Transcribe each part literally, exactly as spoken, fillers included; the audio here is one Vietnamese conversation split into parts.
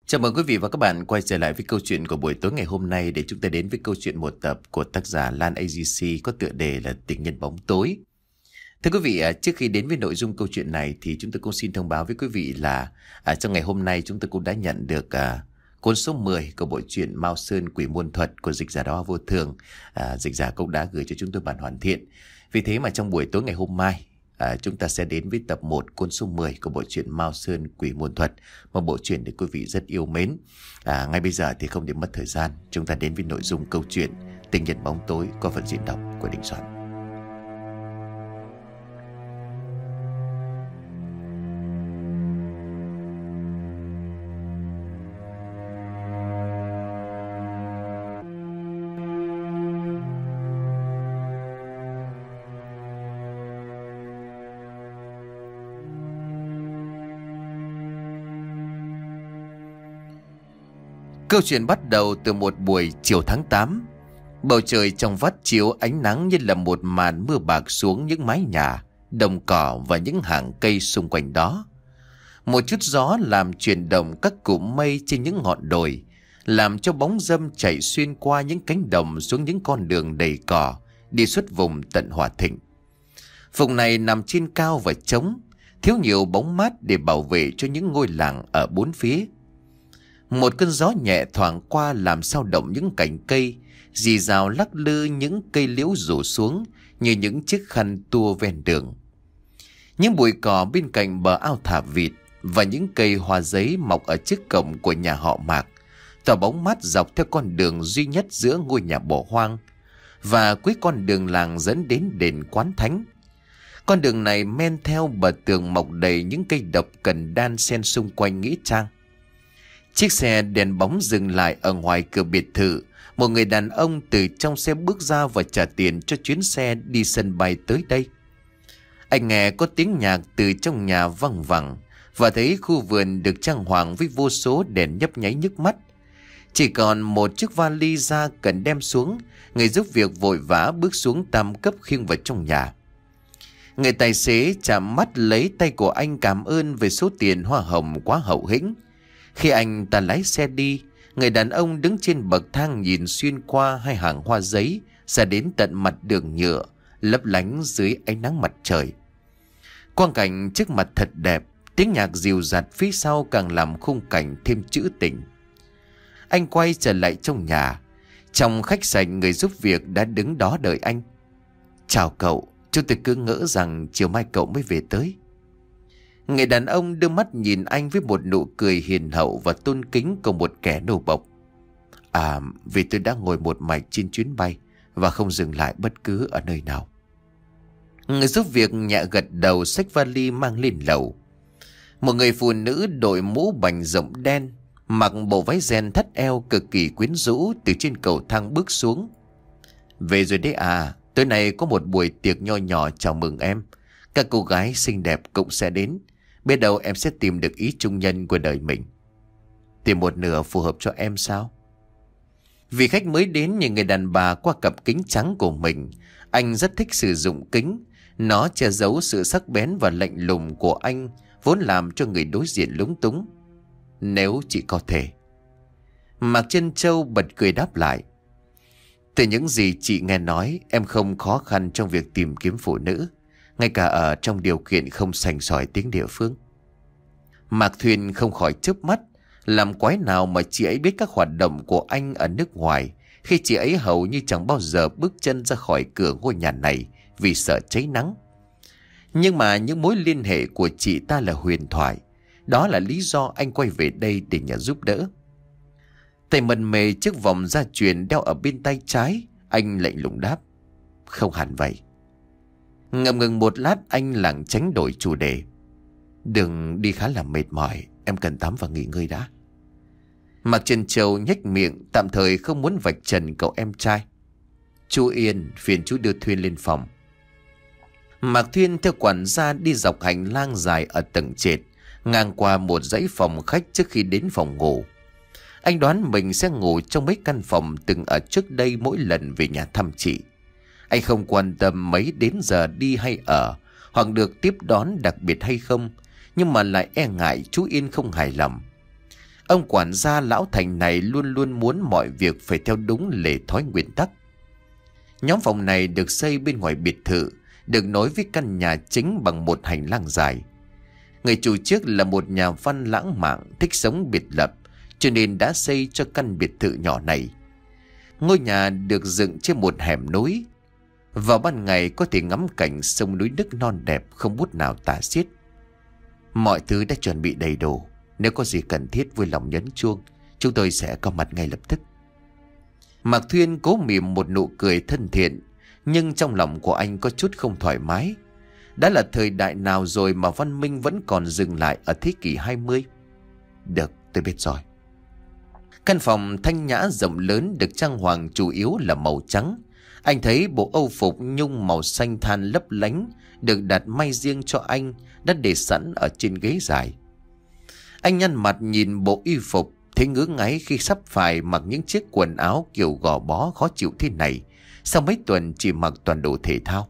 Chào mừng quý vị và các bạn quay trở lại với câu chuyện của buổi tối ngày hôm nay để chúng ta đến với câu chuyện một tập của tác giả Lan a giê xê có tựa đề là Tình Nhân Bóng Tối. Thưa quý vị, trước khi đến với nội dung câu chuyện này thì chúng tôi cũng xin thông báo với quý vị là à, trong ngày hôm nay chúng tôi cũng đã nhận được à, cuốn số mười của bộ truyện Mao Sơn Quỷ Môn Thuật của dịch giả Đó Vô Thường. À, dịch giả cũng đã gửi cho chúng tôi bản hoàn thiện. Vì thế mà trong buổi tối ngày hôm mai, À, chúng ta sẽ đến với tập một cuốn số mười của bộ truyện Mao Sơn Quỷ Môn Thuật, một bộ truyện được quý vị rất yêu mến. À, ngay bây giờ thì không để mất thời gian, chúng ta đến với nội dung câu chuyện Tình Nhân Bóng Tối qua phần diễn đọc của Đình Soạn. Câu chuyện bắt đầu từ một buổi chiều tháng tám. Bầu trời trong vắt chiếu ánh nắng như là một màn mưa bạc xuống những mái nhà, đồng cỏ và những hàng cây xung quanh đó. Một chút gió làm chuyển động các cụm mây trên những ngọn đồi, làm cho bóng râm chạy xuyên qua những cánh đồng xuống những con đường đầy cỏ, đi xuất vùng tận Hòa Thịnh. Vùng này nằm trên cao và trống, thiếu nhiều bóng mát để bảo vệ cho những ngôi làng ở bốn phía. Một cơn gió nhẹ thoảng qua làm sao động những cành cây, rì rào lắc lư những cây liễu rủ xuống như những chiếc khăn tua ven đường. Những bụi cỏ bên cạnh bờ ao thả vịt và những cây hoa giấy mọc ở trước cổng của nhà họ Mạc tỏa bóng mát dọc theo con đường duy nhất giữa ngôi nhà bỏ hoang và cuối con đường làng dẫn đến đền Quán Thánh. Con đường này men theo bờ tường mọc đầy những cây độc cần đan xen xung quanh nghĩa trang. Chiếc xe đèn bóng dừng lại ở ngoài cửa biệt thự. Một người đàn ông từ trong xe bước ra và trả tiền cho chuyến xe đi sân bay tới đây. Anh nghe có tiếng nhạc từ trong nhà văng vẳng và thấy khu vườn được trang hoàng với vô số đèn nhấp nháy nhức mắt. Chỉ còn một chiếc vali da cần đem xuống, người giúp việc vội vã bước xuống tam cấp khiêng vào trong nhà. Người tài xế chạm mắt lấy tay của anh cảm ơn về số tiền hoa hồng quá hậu hĩnh. Khi anh ta lái xe đi, người đàn ông đứng trên bậc thang nhìn xuyên qua hai hàng hoa giấy ra đến tận mặt đường nhựa, lấp lánh dưới ánh nắng mặt trời. Quang cảnh trước mặt thật đẹp, tiếng nhạc dịu dặt phía sau càng làm khung cảnh thêm trữ tình. Anh quay trở lại trong nhà. Trong khách sạn, người giúp việc đã đứng đó đợi anh. Chào cậu, chúng tôi cứ ngỡ rằng chiều mai cậu mới về tới. Người đàn ông đưa mắt nhìn anh với một nụ cười hiền hậu và tôn kính của một kẻ nô bộc. À, vì tôi đã ngồi một mạch trên chuyến bay và không dừng lại bất cứ ở nơi nào. Người giúp việc nhẹ gật đầu xách vali mang lên lầu. Một người phụ nữ đội mũ bành rộng đen, mặc bộ váy ren thắt eo cực kỳ quyến rũ từ trên cầu thang bước xuống. Về rồi đấy à, tối nay có một buổi tiệc nho nhỏ chào mừng em. Các cô gái xinh đẹp cũng sẽ đến. Biết đâu em sẽ tìm được ý trung nhân của đời mình. Tìm một nửa phù hợp cho em sao? Vì khách mới đến nhìn người đàn bà qua cặp kính trắng của mình. Anh rất thích sử dụng kính. Nó che giấu sự sắc bén và lạnh lùng của anh, vốn làm cho người đối diện lúng túng. Nếu chị có thể. Mạc Trân Châu bật cười đáp lại. Từ những gì chị nghe nói, em không khó khăn trong việc tìm kiếm phụ nữ, ngay cả ở trong điều kiện không sành sỏi tiếng địa phương. Mạc Thuyền không khỏi chớp mắt. Làm quái nào mà chị ấy biết các hoạt động của anh ở nước ngoài, khi chị ấy hầu như chẳng bao giờ bước chân ra khỏi cửa ngôi nhà này vì sợ cháy nắng. Nhưng mà những mối liên hệ của chị ta là huyền thoại. Đó là lý do anh quay về đây để nhờ giúp đỡ. Tay mần mề chiếc vòng gia truyền đeo ở bên tay trái, anh lạnh lùng đáp. Không hẳn vậy. Ngậm ngừng một lát, anh lảng tránh đổi chủ đề. Đường đi khá là mệt mỏi, em cần tắm và nghỉ ngơi đã. Mạc Trân Châu nhếch miệng, tạm thời không muốn vạch trần cậu em trai. Chú Yên, phiền chú đưa Thuyên lên phòng. Mạc Thuyên theo quản gia đi dọc hành lang dài ở tầng trệt, ngang qua một dãy phòng khách trước khi đến phòng ngủ. Anh đoán mình sẽ ngủ trong mấy căn phòng từng ở trước đây mỗi lần về nhà thăm chị. Anh không quan tâm mấy đến giờ đi hay ở, hoặc được tiếp đón đặc biệt hay không, nhưng mà lại e ngại chú Yên không hài lòng. Ông quản gia lão thành này luôn luôn muốn mọi việc phải theo đúng lề thói nguyên tắc. Nhóm phòng này được xây bên ngoài biệt thự, được nối với căn nhà chính bằng một hành lang dài. Người chủ trước là một nhà văn lãng mạn, thích sống biệt lập, cho nên đã xây cho căn biệt thự nhỏ này. Ngôi nhà được dựng trên một hẻm núi. Vào ban ngày có thể ngắm cảnh sông núi nước non đẹp không bút nào tả xiết. Mọi thứ đã chuẩn bị đầy đủ. Nếu có gì cần thiết vui lòng nhấn chuông, chúng tôi sẽ có mặt ngay lập tức. Mạc Thuyên cố mỉm một nụ cười thân thiện, nhưng trong lòng của anh có chút không thoải mái. Đã là thời đại nào rồi mà văn minh vẫn còn dừng lại ở thế kỷ hai mươi? Được, tôi biết rồi. Căn phòng thanh nhã rộng lớn được trang hoàng chủ yếu là màu trắng. Anh thấy bộ âu phục nhung màu xanh than lấp lánh được đặt may riêng cho anh, đã để sẵn ở trên ghế dài. Anh nhăn mặt nhìn bộ y phục, thấy ngứa ngáy khi sắp phải mặc những chiếc quần áo kiểu gò bó khó chịu thế này, sau mấy tuần chỉ mặc toàn đồ thể thao.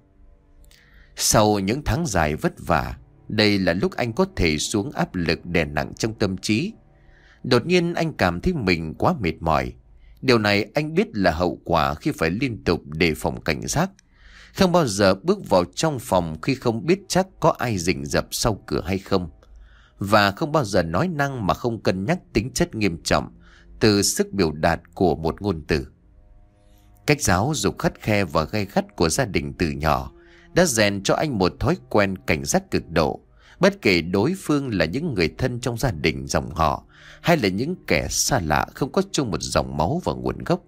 Sau những tháng dài vất vả, đây là lúc anh có thể xuống áp lực đè nặng trong tâm trí. Đột nhiên anh cảm thấy mình quá mệt mỏi. Điều này anh biết là hậu quả khi phải liên tục đề phòng cảnh giác, không bao giờ bước vào trong phòng khi không biết chắc có ai rình rập sau cửa hay không, và không bao giờ nói năng mà không cân nhắc tính chất nghiêm trọng từ sức biểu đạt của một ngôn từ. Cách giáo dục khắt khe và gay gắt của gia đình từ nhỏ đã rèn cho anh một thói quen cảnh giác cực độ, bất kể đối phương là những người thân trong gia đình dòng họ hay là những kẻ xa lạ không có chung một dòng máu và nguồn gốc.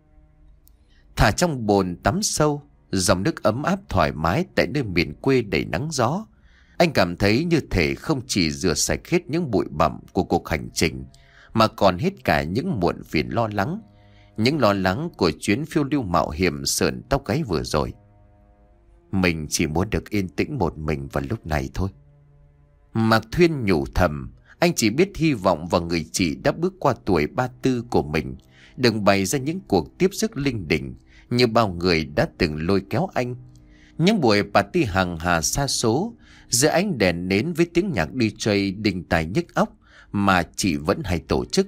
Thả trong bồn tắm sâu, dòng nước ấm áp thoải mái tại nơi miền quê đầy nắng gió, anh cảm thấy như thể không chỉ rửa sạch hết những bụi bặm của cuộc hành trình, mà còn hết cả những muộn phiền lo lắng, những lo lắng của chuyến phiêu lưu mạo hiểm sởn tóc gáy vừa rồi. Mình chỉ muốn được yên tĩnh một mình vào lúc này thôi. Mạc Thuyên nhủ thầm, anh chỉ biết hy vọng vào người chị đã bước qua tuổi ba tư của mình đừng bày ra những cuộc tiếp sức linh đình như bao người đã từng lôi kéo anh. Những buổi party hàng hà xa số giữa ánh đèn nến với tiếng nhạc đi jay đình tài nhức óc mà chị vẫn hay tổ chức.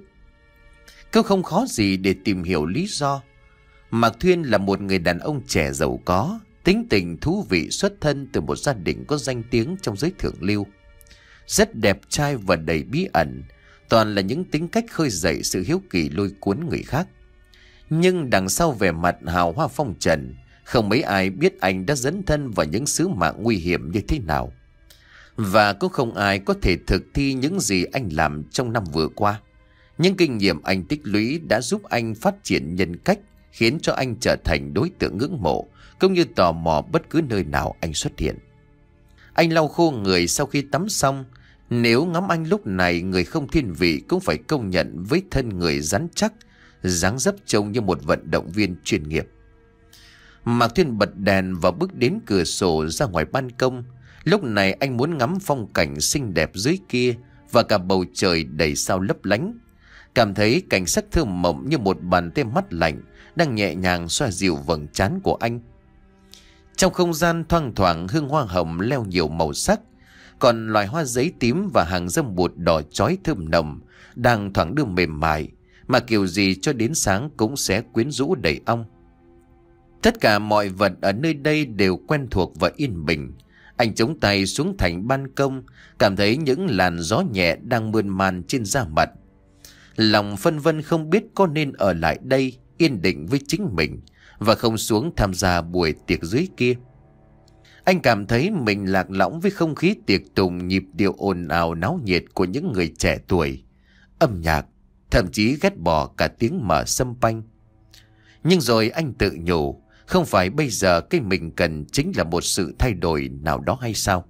Câu không khó gì để tìm hiểu lý do. Mạc Thuyên là một người đàn ông trẻ giàu có, tính tình thú vị, xuất thân từ một gia đình có danh tiếng trong giới thượng lưu. Rất đẹp trai và đầy bí ẩn, toàn là những tính cách khơi dậy sự hiếu kỳ lôi cuốn người khác. Nhưng đằng sau vẻ mặt hào hoa phong trần, không mấy ai biết anh đã dấn thân vào những sứ mạng nguy hiểm như thế nào. Và cũng không ai có thể thực thi những gì anh làm trong năm vừa qua. Những kinh nghiệm anh tích lũy đã giúp anh phát triển nhân cách, khiến cho anh trở thành đối tượng ngưỡng mộ, cũng như tò mò bất cứ nơi nào anh xuất hiện. Anh lau khô người sau khi tắm xong. Nếu ngắm anh lúc này, người không thiên vị cũng phải công nhận với thân người rắn chắc, dáng dấp trông như một vận động viên chuyên nghiệp. Mạc Thuyên bật đèn và bước đến cửa sổ ra ngoài ban công. Lúc này anh muốn ngắm phong cảnh xinh đẹp dưới kia và cả bầu trời đầy sao lấp lánh. Cảm thấy cảnh sắc thơ mộng như một bàn tay mắt lạnh đang nhẹ nhàng xoa dịu vầng trán của anh. Trong không gian thoang thoảng hương hoa hồng leo nhiều màu sắc, còn loài hoa giấy tím và hàng dâm bụt đỏ chói thơm nồng đang thoảng đưa mềm mại, mà kiểu gì cho đến sáng cũng sẽ quyến rũ đầy ong. Tất cả mọi vật ở nơi đây đều quen thuộc và yên bình. Anh chống tay xuống thành ban công, cảm thấy những làn gió nhẹ đang mơn man trên da mặt. Lòng phân vân không biết có nên ở lại đây yên định với chính mình và không xuống tham gia buổi tiệc dưới kia. Anh cảm thấy mình lạc lõng với không khí tiệc tùng, nhịp điệu ồn ào náo nhiệt của những người trẻ tuổi, âm nhạc, thậm chí ghét bỏ cả tiếng mở sâm panh. Nhưng rồi anh tự nhủ, không phải bây giờ cái mình cần chính là một sự thay đổi nào đó hay sao?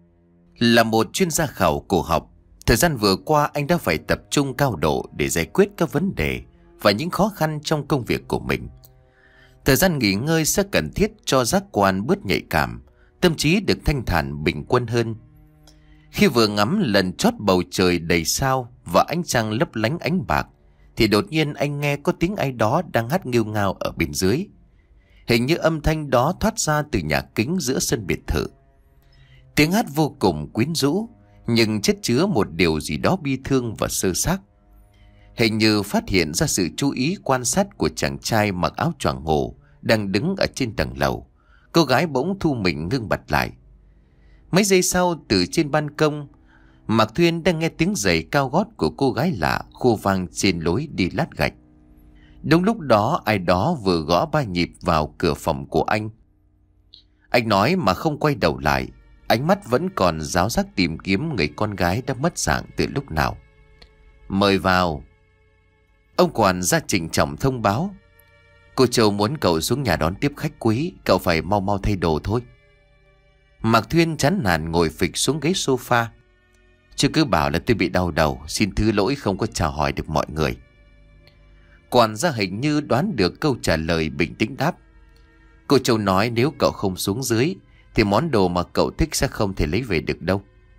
Là một chuyên gia khảo cổ học, thời gian vừa qua anh đã phải tập trung cao độ để giải quyết các vấn đề và những khó khăn trong công việc của mình. Thời gian nghỉ ngơi sẽ cần thiết cho giác quan bớt nhạy cảm, tâm trí được thanh thản bình quân hơn. Khi vừa ngắm lần chót bầu trời đầy sao và ánh trăng lấp lánh ánh bạc, thì đột nhiên anh nghe có tiếng ai đó đang hát nghêu ngao ở bên dưới. Hình như âm thanh đó thoát ra từ nhà kính giữa sân biệt thự. Tiếng hát vô cùng quyến rũ, nhưng chất chứa một điều gì đó bi thương và sơ xác. hình như phát hiện ra sự chú ý quan sát của chàng trai mặc áo choàng ngủ đang đứng ở trên tầng lầu. Cô gái bỗng thu mình ngưng bặt lại. Mấy giây sau, từ trên ban công, Mạc Thuyên đang nghe tiếng giày cao gót của cô gái lạ khô vang trên lối đi lát gạch. Đúng lúc đó, ai đó vừa gõ ba nhịp vào cửa phòng của anh. Anh nói mà không quay đầu lại, ánh mắt vẫn còn ráo rác tìm kiếm người con gái đã mất dạng từ lúc nào. Mời vào. Ông quản gia trịnh trọng thông báo. Cô Châu muốn cậu xuống nhà đón tiếp khách quý, cậu phải mau mau thay đồ thôi. Mạc Thuyên chán nản ngồi phịch xuống ghế sofa. Chứ cứ bảo là tôi bị đau đầu, xin thứ lỗi không có chào hỏi được mọi người. Quản gia hình như đoán được câu trả lời, bình tĩnh đáp. Cô Châu nói nếu cậu không xuống dưới thì món đồ mà cậu thích sẽ không thể lấy về được đâu.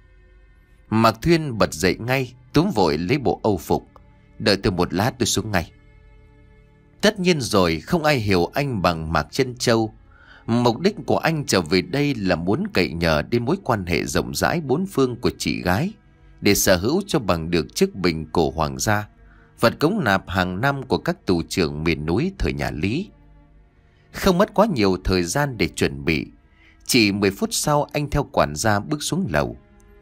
Mạc Thuyên bật dậy ngay, túm vội lấy bộ âu phục. Đợi tôi một lát tôi xuống ngay. Tất nhiên rồi, không ai hiểu anh bằng Mạc Trân Châu. Mục đích của anh trở về đây là muốn cậy nhờ đến mối quan hệ rộng rãi bốn phương của chị gái, để sở hữu cho bằng được chiếc bình cổ hoàng gia, vật cống nạp hàng năm của các tù trưởng miền núi thời nhà Lý. Không mất quá nhiều thời gian để chuẩn bị, chỉ mười phút sau anh theo quản gia bước xuống lầu.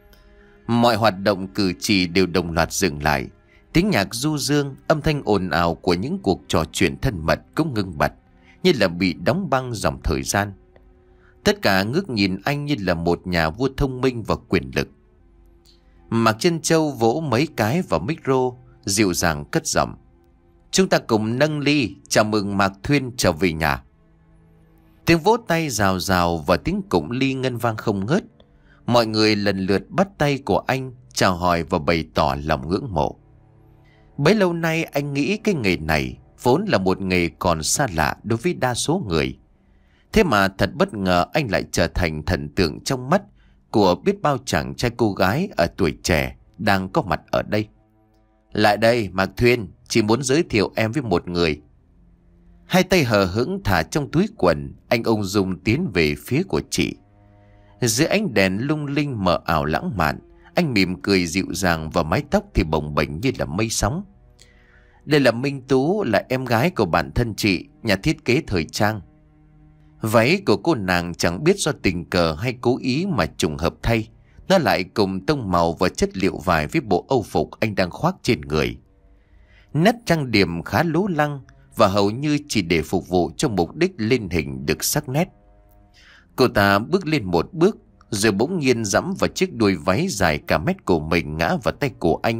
Mọi hoạt động cử chỉ đều đồng loạt dừng lại. Tiếng nhạc du dương, âm thanh ồn ào của những cuộc trò chuyện thân mật cũng ngưng bặt, như là bị đóng băng dòng thời gian. Tất cả ngước nhìn anh như là một nhà vua thông minh và quyền lực. Mạc Trân Châu vỗ mấy cái vào micro, dịu dàng cất giọng. Chúng ta cùng nâng ly chào mừng Mạc Thuyên trở về nhà. Tiếng vỗ tay rào rào và tiếng cụng ly ngân vang không ngớt. Mọi người lần lượt bắt tay của anh, chào hỏi và bày tỏ lòng ngưỡng mộ. Bấy lâu nay anh nghĩ cái nghề này vốn là một nghề còn xa lạ đối với đa số người. Thế mà thật bất ngờ anh lại trở thành thần tượng trong mắt của biết bao chàng trai cô gái ở tuổi trẻ đang có mặt ở đây. Lại đây Mạc Thuyên, chỉ muốn giới thiệu em với một người. Hai tay hờ hững thả trong túi quần, anh ung dung tiến về phía của chị. Dưới ánh đèn lung linh mờ ảo lãng mạn, anh mỉm cười dịu dàng và mái tóc thì bồng bềnh như là mây sóng. Đây là Minh Tú, là em gái của bạn thân chị, nhà thiết kế thời trang. Váy của cô nàng chẳng biết do tình cờ hay cố ý mà trùng hợp thay, nó lại cùng tông màu và chất liệu vải với bộ âu phục anh đang khoác trên người. Nét trang điểm khá lố lăng và hầu như chỉ để phục vụ cho mục đích lên hình được sắc nét. Cô ta bước lên một bước, rồi bỗng nhiên giẫm vào chiếc đuôi váy dài cả mét của mình ngã vào tay của anh.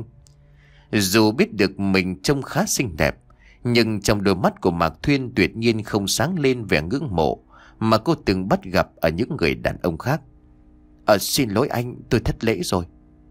Dù biết được mình trông khá xinh đẹp, nhưng trong đôi mắt của Mạc Thuyên tuyệt nhiên không sáng lên vẻ ngưỡng mộ mà cô từng bắt gặp ở những người đàn ông khác. Ờ, xin lỗi anh, tôi thất lễ rồi.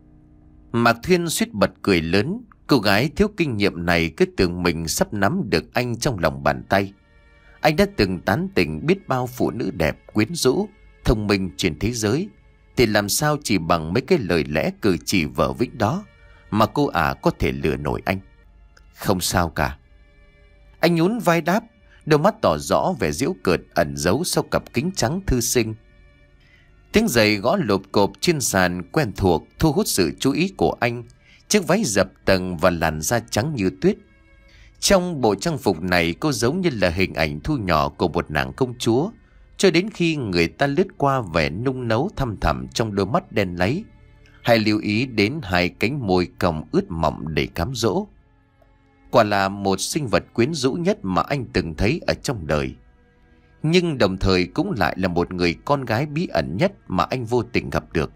Mạc Thuyên suýt bật cười lớn. Cô gái thiếu kinh nghiệm này cứ tưởng mình sắp nắm được anh trong lòng bàn tay. Anh đã từng tán tỉnh biết bao phụ nữ đẹp, quyến rũ, thông minh trên thế giới, thì làm sao chỉ bằng mấy cái lời lẽ cử chỉ vờ vĩnh đó mà cô ả có thể lừa nổi anh. Không sao cả. Anh nhún vai đáp, đôi mắt tỏ rõ vẻ giễu cợt ẩn giấu sau cặp kính trắng thư sinh. Tiếng giày gõ lộp cộp trên sàn quen thuộc thu hút sự chú ý của anh. Chiếc váy dập tầng và làn da trắng như tuyết. Trong bộ trang phục này, cô giống như là hình ảnh thu nhỏ của một nàng công chúa, cho đến khi người ta lướt qua vẻ nung nấu thăm thẳm trong đôi mắt đen láy, hay lưu ý đến hai cánh môi cong ướt mọng đầy cám dỗ. Quả là một sinh vật quyến rũ nhất mà anh từng thấy ở trong đời, nhưng đồng thời cũng lại là một người con gái bí ẩn nhất mà anh vô tình gặp được.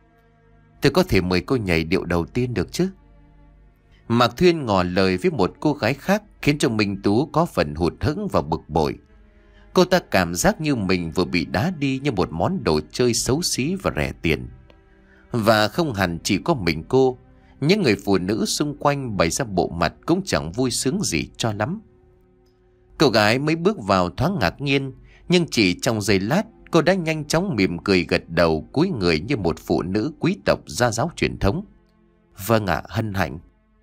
Tôi có thể mời cô nhảy điệu đầu tiên được chứ? Mạc Thuyên ngỏ lời với một cô gái khác, khiến cho Minh Tú có phần hụt hẫng và bực bội. Cô ta cảm giác như mình vừa bị đá đi như một món đồ chơi xấu xí và rẻ tiền. Và không hẳn chỉ có mình cô, những người phụ nữ xung quanh bày ra bộ mặt cũng chẳng vui sướng gì cho lắm. Cô gái mới bước vào thoáng ngạc nhiên, nhưng chỉ trong giây lát cô đã nhanh chóng mỉm cười gật đầu, cúi người như một phụ nữ quý tộc gia giáo truyền thống. Vâng ạ, hân hạnh.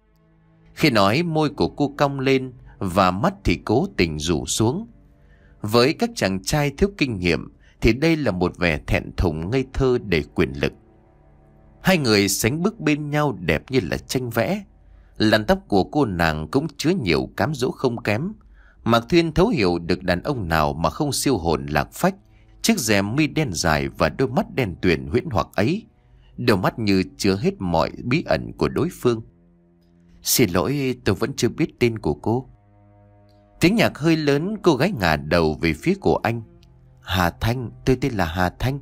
Khi nói, môi của cô cong lên và mắt thì cố tình rủ xuống. Với các chàng trai thiếu kinh nghiệm thì đây là một vẻ thẹn thùng ngây thơ đầy quyền lực. Hai người sánh bước bên nhau đẹp như là tranh vẽ. Làn tóc của cô nàng cũng chứa nhiều cám dỗ không kém. Mạc Thuyên thấu hiểu được đàn ông nào mà không siêu hồn lạc phách chiếc rèm mi đen dài và đôi mắt đen tuyền huyễn hoặc ấy. Đôi mắt như chứa hết mọi bí ẩn của đối phương. Xin lỗi, tôi vẫn chưa biết tên của cô. Tiếng nhạc hơi lớn, cô gái ngả đầu về phía của anh. Hà Thanh, tôi tên là Hà Thanh.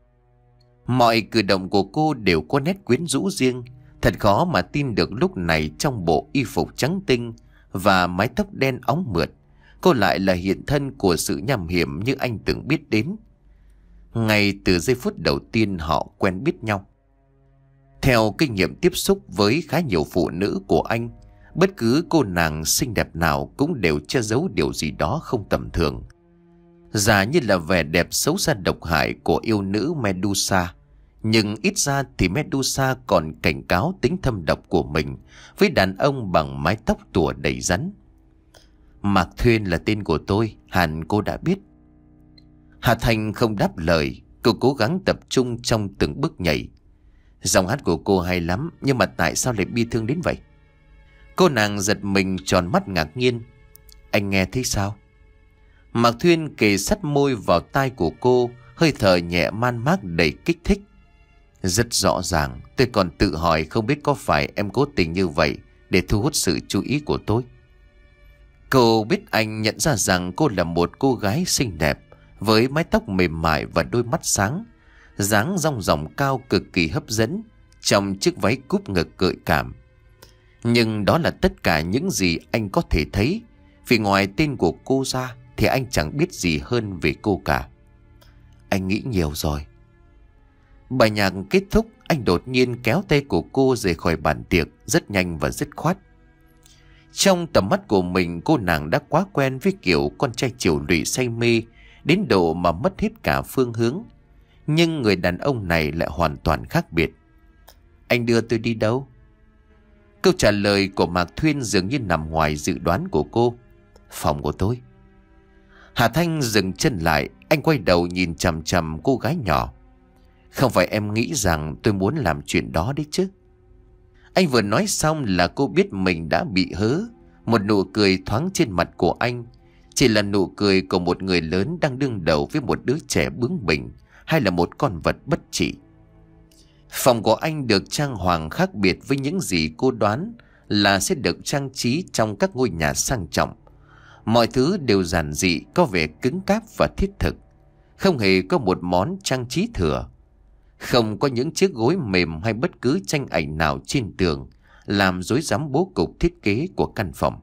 Mọi cử động của cô đều có nét quyến rũ riêng. Thật khó mà tin được lúc này trong bộ y phục trắng tinh và mái tóc đen óng mượt, cô lại là hiện thân của sự nham hiểm như anh từng biết đến. Ngay từ giây phút đầu tiên họ quen biết nhau. Theo kinh nghiệm tiếp xúc với khá nhiều phụ nữ của anh, bất cứ cô nàng xinh đẹp nào cũng đều che giấu điều gì đó không tầm thường. Giả như là vẻ đẹp xấu xa độc hại của yêu nữ Medusa, nhưng ít ra thì Medusa còn cảnh cáo tính thâm độc của mình với đàn ông bằng mái tóc tủa đầy rắn. Mạc Thuyên là tên của tôi, hẳn cô đã biết. Hà Thành không đáp lời, cô cố gắng tập trung trong từng bước nhảy. Giọng hát của cô hay lắm, nhưng mà tại sao lại bi thương đến vậy? Cô nàng giật mình tròn mắt ngạc nhiên. Anh nghe thấy sao? Mạc Thuyên kề sát môi vào tai của cô, hơi thở nhẹ man mác đầy kích thích. Rất rõ ràng, tôi còn tự hỏi không biết có phải em cố tình như vậy để thu hút sự chú ý của tôi. Cô biết anh nhận ra rằng cô là một cô gái xinh đẹp với mái tóc mềm mại và đôi mắt sáng, dáng dong dỏng cao cực kỳ hấp dẫn trong chiếc váy cúp ngực gợi cảm. Nhưng đó là tất cả những gì anh có thể thấy, vì ngoài tên của cô ra thì anh chẳng biết gì hơn về cô cả. Anh nghĩ nhiều rồi. Bài nhạc kết thúc, anh đột nhiên kéo tay của cô rời khỏi bàn tiệc rất nhanh và dứt khoát. Trong tầm mắt của mình, cô nàng đã quá quen với kiểu con trai chiều lụy say mê đến độ mà mất hết cả phương hướng. Nhưng người đàn ông này lại hoàn toàn khác biệt. Anh đưa tôi đi đâu? Câu trả lời của Mạc Thuyên dường như nằm ngoài dự đoán của cô. Phòng của tôi. Hà Thanh dừng chân lại, anh quay đầu nhìn chằm chằm cô gái nhỏ. Không phải em nghĩ rằng tôi muốn làm chuyện đó đấy chứ? Anh vừa nói xong là cô biết mình đã bị hớ. Một nụ cười thoáng trên mặt của anh chỉ là nụ cười của một người lớn đang đương đầu với một đứa trẻ bướng bỉnh, hay là một con vật bất trị. Phòng của anh được trang hoàng khác biệt với những gì cô đoán là sẽ được trang trí trong các ngôi nhà sang trọng. Mọi thứ đều giản dị, có vẻ cứng cáp và thiết thực. Không hề có một món trang trí thừa. Không có những chiếc gối mềm hay bất cứ tranh ảnh nào trên tường làm rối rắm bố cục thiết kế của căn phòng.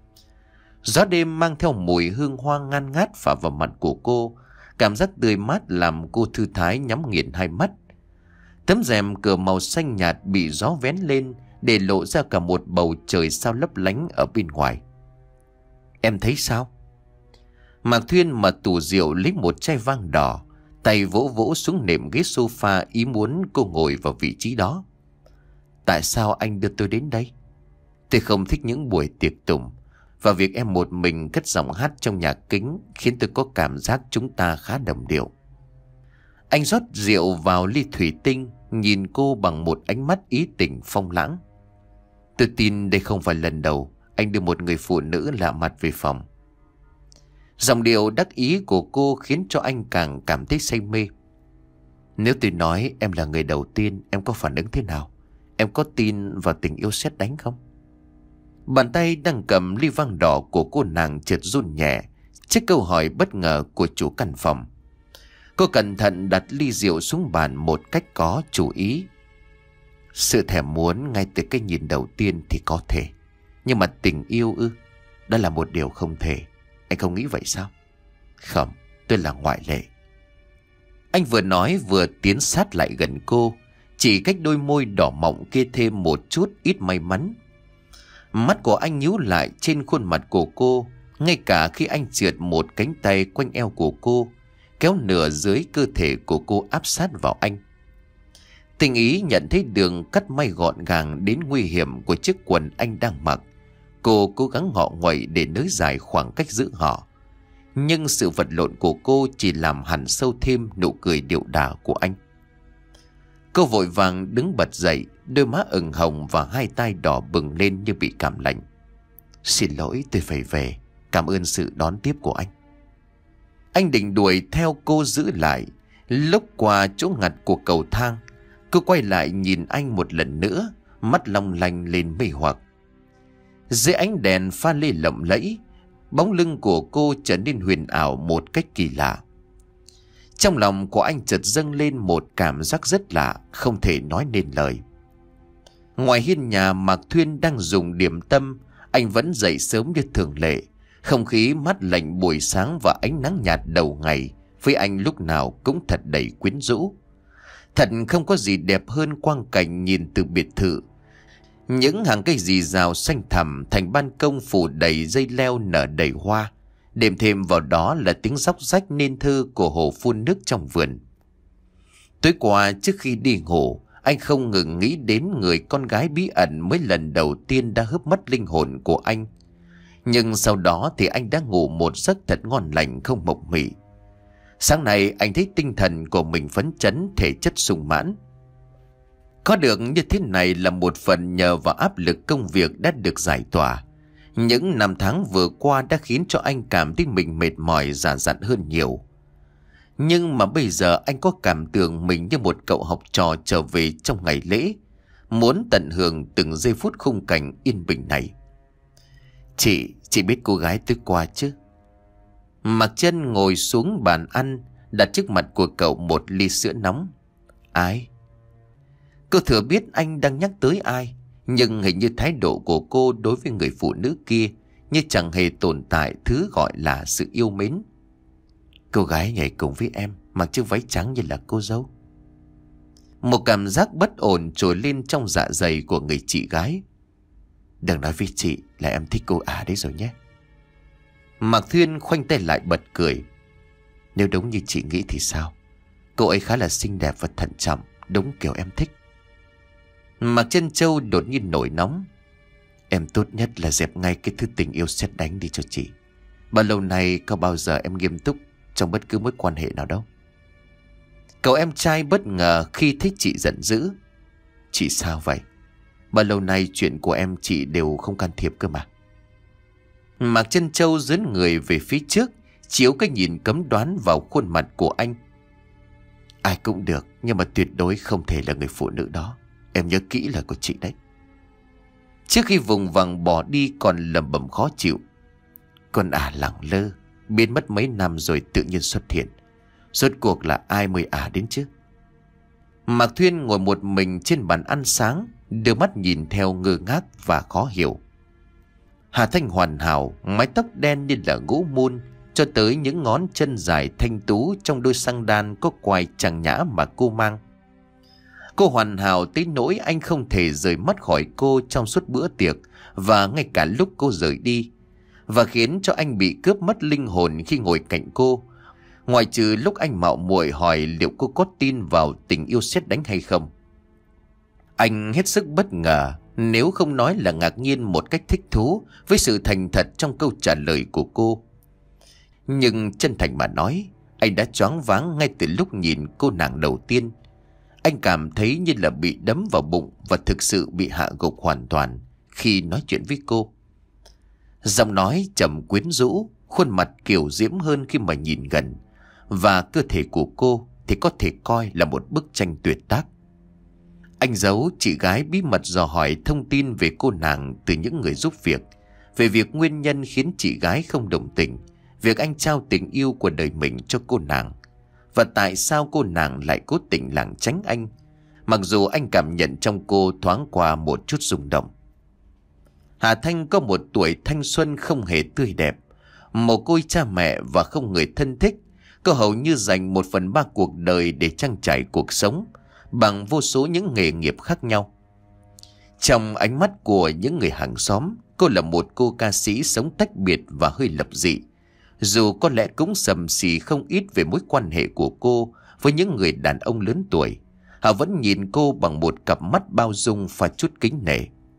Gió đêm mang theo mùi hương hoa ngan ngát phả vào mặt của cô. Cảm giác tươi mát làm cô thư thái nhắm nghiền hai mắt. Tấm rèm cửa màu xanh nhạt bị gió vén lên để lộ ra cả một bầu trời sao lấp lánh ở bên ngoài. Em thấy sao? Mạc Thuyên mở tủ rượu lấy một chai vang đỏ, tay vỗ vỗ xuống nệm ghế sofa ý muốn cô ngồi vào vị trí đó. Tại sao anh đưa tôi đến đây? Tôi không thích những buổi tiệc tùng, và việc em một mình cất giọng hát trong nhà kính khiến tôi có cảm giác chúng ta khá đồng điệu. Anh rót rượu vào ly thủy tinh, nhìn cô bằng một ánh mắt ý tình phong lãng. Tôi tin đây không phải lần đầu anh đưa một người phụ nữ lạ mặt về phòng. Giọng điệu đắc ý của cô khiến cho anh càng cảm thấy say mê. Nếu tôi nói em là người đầu tiên, em có phản ứng thế nào? Em có tin vào tình yêu sét đánh không? Bàn tay đang cầm ly vang đỏ của cô nàng chợt run nhẹ trước câu hỏi bất ngờ của chủ căn phòng. Cô cẩn thận đặt ly rượu xuống bàn một cách có chủ ý. Sự thèm muốn ngay từ cái nhìn đầu tiên thì có thể, nhưng mà tình yêu ư? Đó là một điều không thể. Anh không nghĩ vậy sao? Không, tôi là ngoại lệ. Anh vừa nói vừa tiến sát lại gần cô, chỉ cách đôi môi đỏ mọng kia thêm một chút ít may mắn. Mắt của anh nhíu lại trên khuôn mặt của cô, ngay cả khi anh trượt một cánh tay quanh eo của cô, kéo nửa dưới cơ thể của cô áp sát vào anh. Tình ý nhận thấy đường cắt may gọn gàng đến nguy hiểm của chiếc quần anh đang mặc. Cô cố gắng ngọ nguậy để nới dài khoảng cách giữa họ. Nhưng sự vật lộn của cô chỉ làm hằn sâu thêm nụ cười điệu đà của anh. Cô vội vàng đứng bật dậy, đôi má ửng hồng và hai tay đỏ bừng lên như bị cảm lạnh. Xin lỗi, tôi phải về. Cảm ơn sự đón tiếp của anh. Anh định đuổi theo cô giữ lại. Lúc qua chỗ ngặt của cầu thang, cô quay lại nhìn anh một lần nữa, mắt long lanh lên mê hoặc. Dưới ánh đèn pha lê lộng lẫy, bóng lưng của cô trở nên huyền ảo một cách kỳ lạ. Trong lòng của anh chợt dâng lên một cảm giác rất lạ, không thể nói nên lời. Ngoài hiên nhà, Mạc Thuyên đang dùng điểm tâm. Anh vẫn dậy sớm như thường lệ. Không khí mát lạnh buổi sáng và ánh nắng nhạt đầu ngày với anh lúc nào cũng thật đầy quyến rũ. Thật không có gì đẹp hơn quang cảnh nhìn từ biệt thự. Những hàng cây rì rào xanh thẳm thành ban công phủ đầy dây leo nở đầy hoa. Đêm thêm vào đó là tiếng róc rách nên thơ của hồ phun nước trong vườn. Tối qua trước khi đi ngủ, anh không ngừng nghĩ đến người con gái bí ẩn mới lần đầu tiên đã hớp mất linh hồn của anh. Nhưng sau đó thì anh đã ngủ một giấc thật ngon lành không mộng mị. Sáng nay anh thấy tinh thần của mình phấn chấn, thể chất sung mãn. Có được như thế này là một phần nhờ vào áp lực công việc đã được giải tỏa. Những năm tháng vừa qua đã khiến cho anh cảm thấy mình mệt mỏi dà dặn hơn nhiều. Nhưng mà bây giờ anh có cảm tưởng mình như một cậu học trò trở về trong ngày lễ, muốn tận hưởng từng giây phút khung cảnh yên bình này. Chị, chị biết cô gái tối qua chứ? Mạc Chân ngồi xuống bàn ăn, đặt trước mặt của cậu một ly sữa nóng. Ai? Cô thừa biết anh đang nhắc tới ai, nhưng hình như thái độ của cô đối với người phụ nữ kia như chẳng hề tồn tại thứ gọi là sự yêu mến. Cô gái nhảy cùng với em, mặc chiếc váy trắng như là cô dâu. Một cảm giác bất ổn trồi lên trong dạ dày của người chị gái. Đừng nói với chị là em thích cô ả đấy rồi nhé. Mạc Thuyên khoanh tay lại bật cười. Nếu đúng như chị nghĩ thì sao? Cô ấy khá là xinh đẹp và thận trọng, đúng kiểu em thích. Mạc Chân Châu đột nhiên nổi nóng. Em tốt nhất là dẹp ngay cái thứ tình yêu sét đánh đi cho chị. Bao lâu nay có bao giờ em nghiêm túc trong bất cứ mối quan hệ nào đâu. Cậu em trai bất ngờ khi thấy chị giận dữ. Chị sao vậy? Bao lâu nay chuyện của em chị đều không can thiệp cơ mà. Mạc Chân Châu dướn người về phía trước, chiếu cái nhìn cấm đoán vào khuôn mặt của anh. Ai cũng được, nhưng mà tuyệt đối không thể là người phụ nữ đó. Em nhớ kỹ lời của chị đấy. Trước khi vùng vằng bỏ đi còn lẩm bẩm khó chịu. Con ả lẳng lơ, biến mất mấy năm rồi tự nhiên xuất hiện. Rốt cuộc là ai mời ả đến chứ? Mạc Thuyên ngồi một mình trên bàn ăn sáng, đưa mắt nhìn theo ngơ ngác và khó hiểu. Hà Thanh hoàn hảo, mái tóc đen như là gỗ mun, cho tới những ngón chân dài thanh tú trong đôi xăng đan có quai chẳng nhã mà cô mang. Cô hoàn hảo tới nỗi anh không thể rời mắt khỏi cô trong suốt bữa tiệc và ngay cả lúc cô rời đi, và khiến cho anh bị cướp mất linh hồn khi ngồi cạnh cô. Ngoài trừ lúc anh mạo muội hỏi liệu cô có tin vào tình yêu sét đánh hay không. Anh hết sức bất ngờ, nếu không nói là ngạc nhiên một cách thích thú với sự thành thật trong câu trả lời của cô. Nhưng chân thành mà nói, anh đã choáng váng ngay từ lúc nhìn cô nàng đầu tiên. Anh cảm thấy như là bị đấm vào bụng và thực sự bị hạ gục hoàn toàn khi nói chuyện với cô. Giọng nói trầm quyến rũ, khuôn mặt kiều diễm hơn khi mà nhìn gần, và cơ thể của cô thì có thể coi là một bức tranh tuyệt tác. Anh giấu chị gái bí mật dò hỏi thông tin về cô nàng từ những người giúp việc, về việc nguyên nhân khiến chị gái không đồng tình, việc anh trao tình yêu của đời mình cho cô nàng, và tại sao cô nàng lại cố tình lảng tránh anh, mặc dù anh cảm nhận trong cô thoáng qua một chút rung động. Hà Thanh có một tuổi thanh xuân không hề tươi đẹp, mồ côi cha mẹ và không người thân thích. Cô hầu như dành một phần ba cuộc đời để trang trải cuộc sống bằng vô số những nghề nghiệp khác nhau. Trong ánh mắt của những người hàng xóm, cô là một cô ca sĩ sống tách biệt và hơi lập dị. Dù có lẽ cũng sầm xì không ít về mối quan hệ của cô với những người đàn ông lớn tuổi, họ vẫn nhìn cô bằng một cặp mắt bao dung và chút kính nể.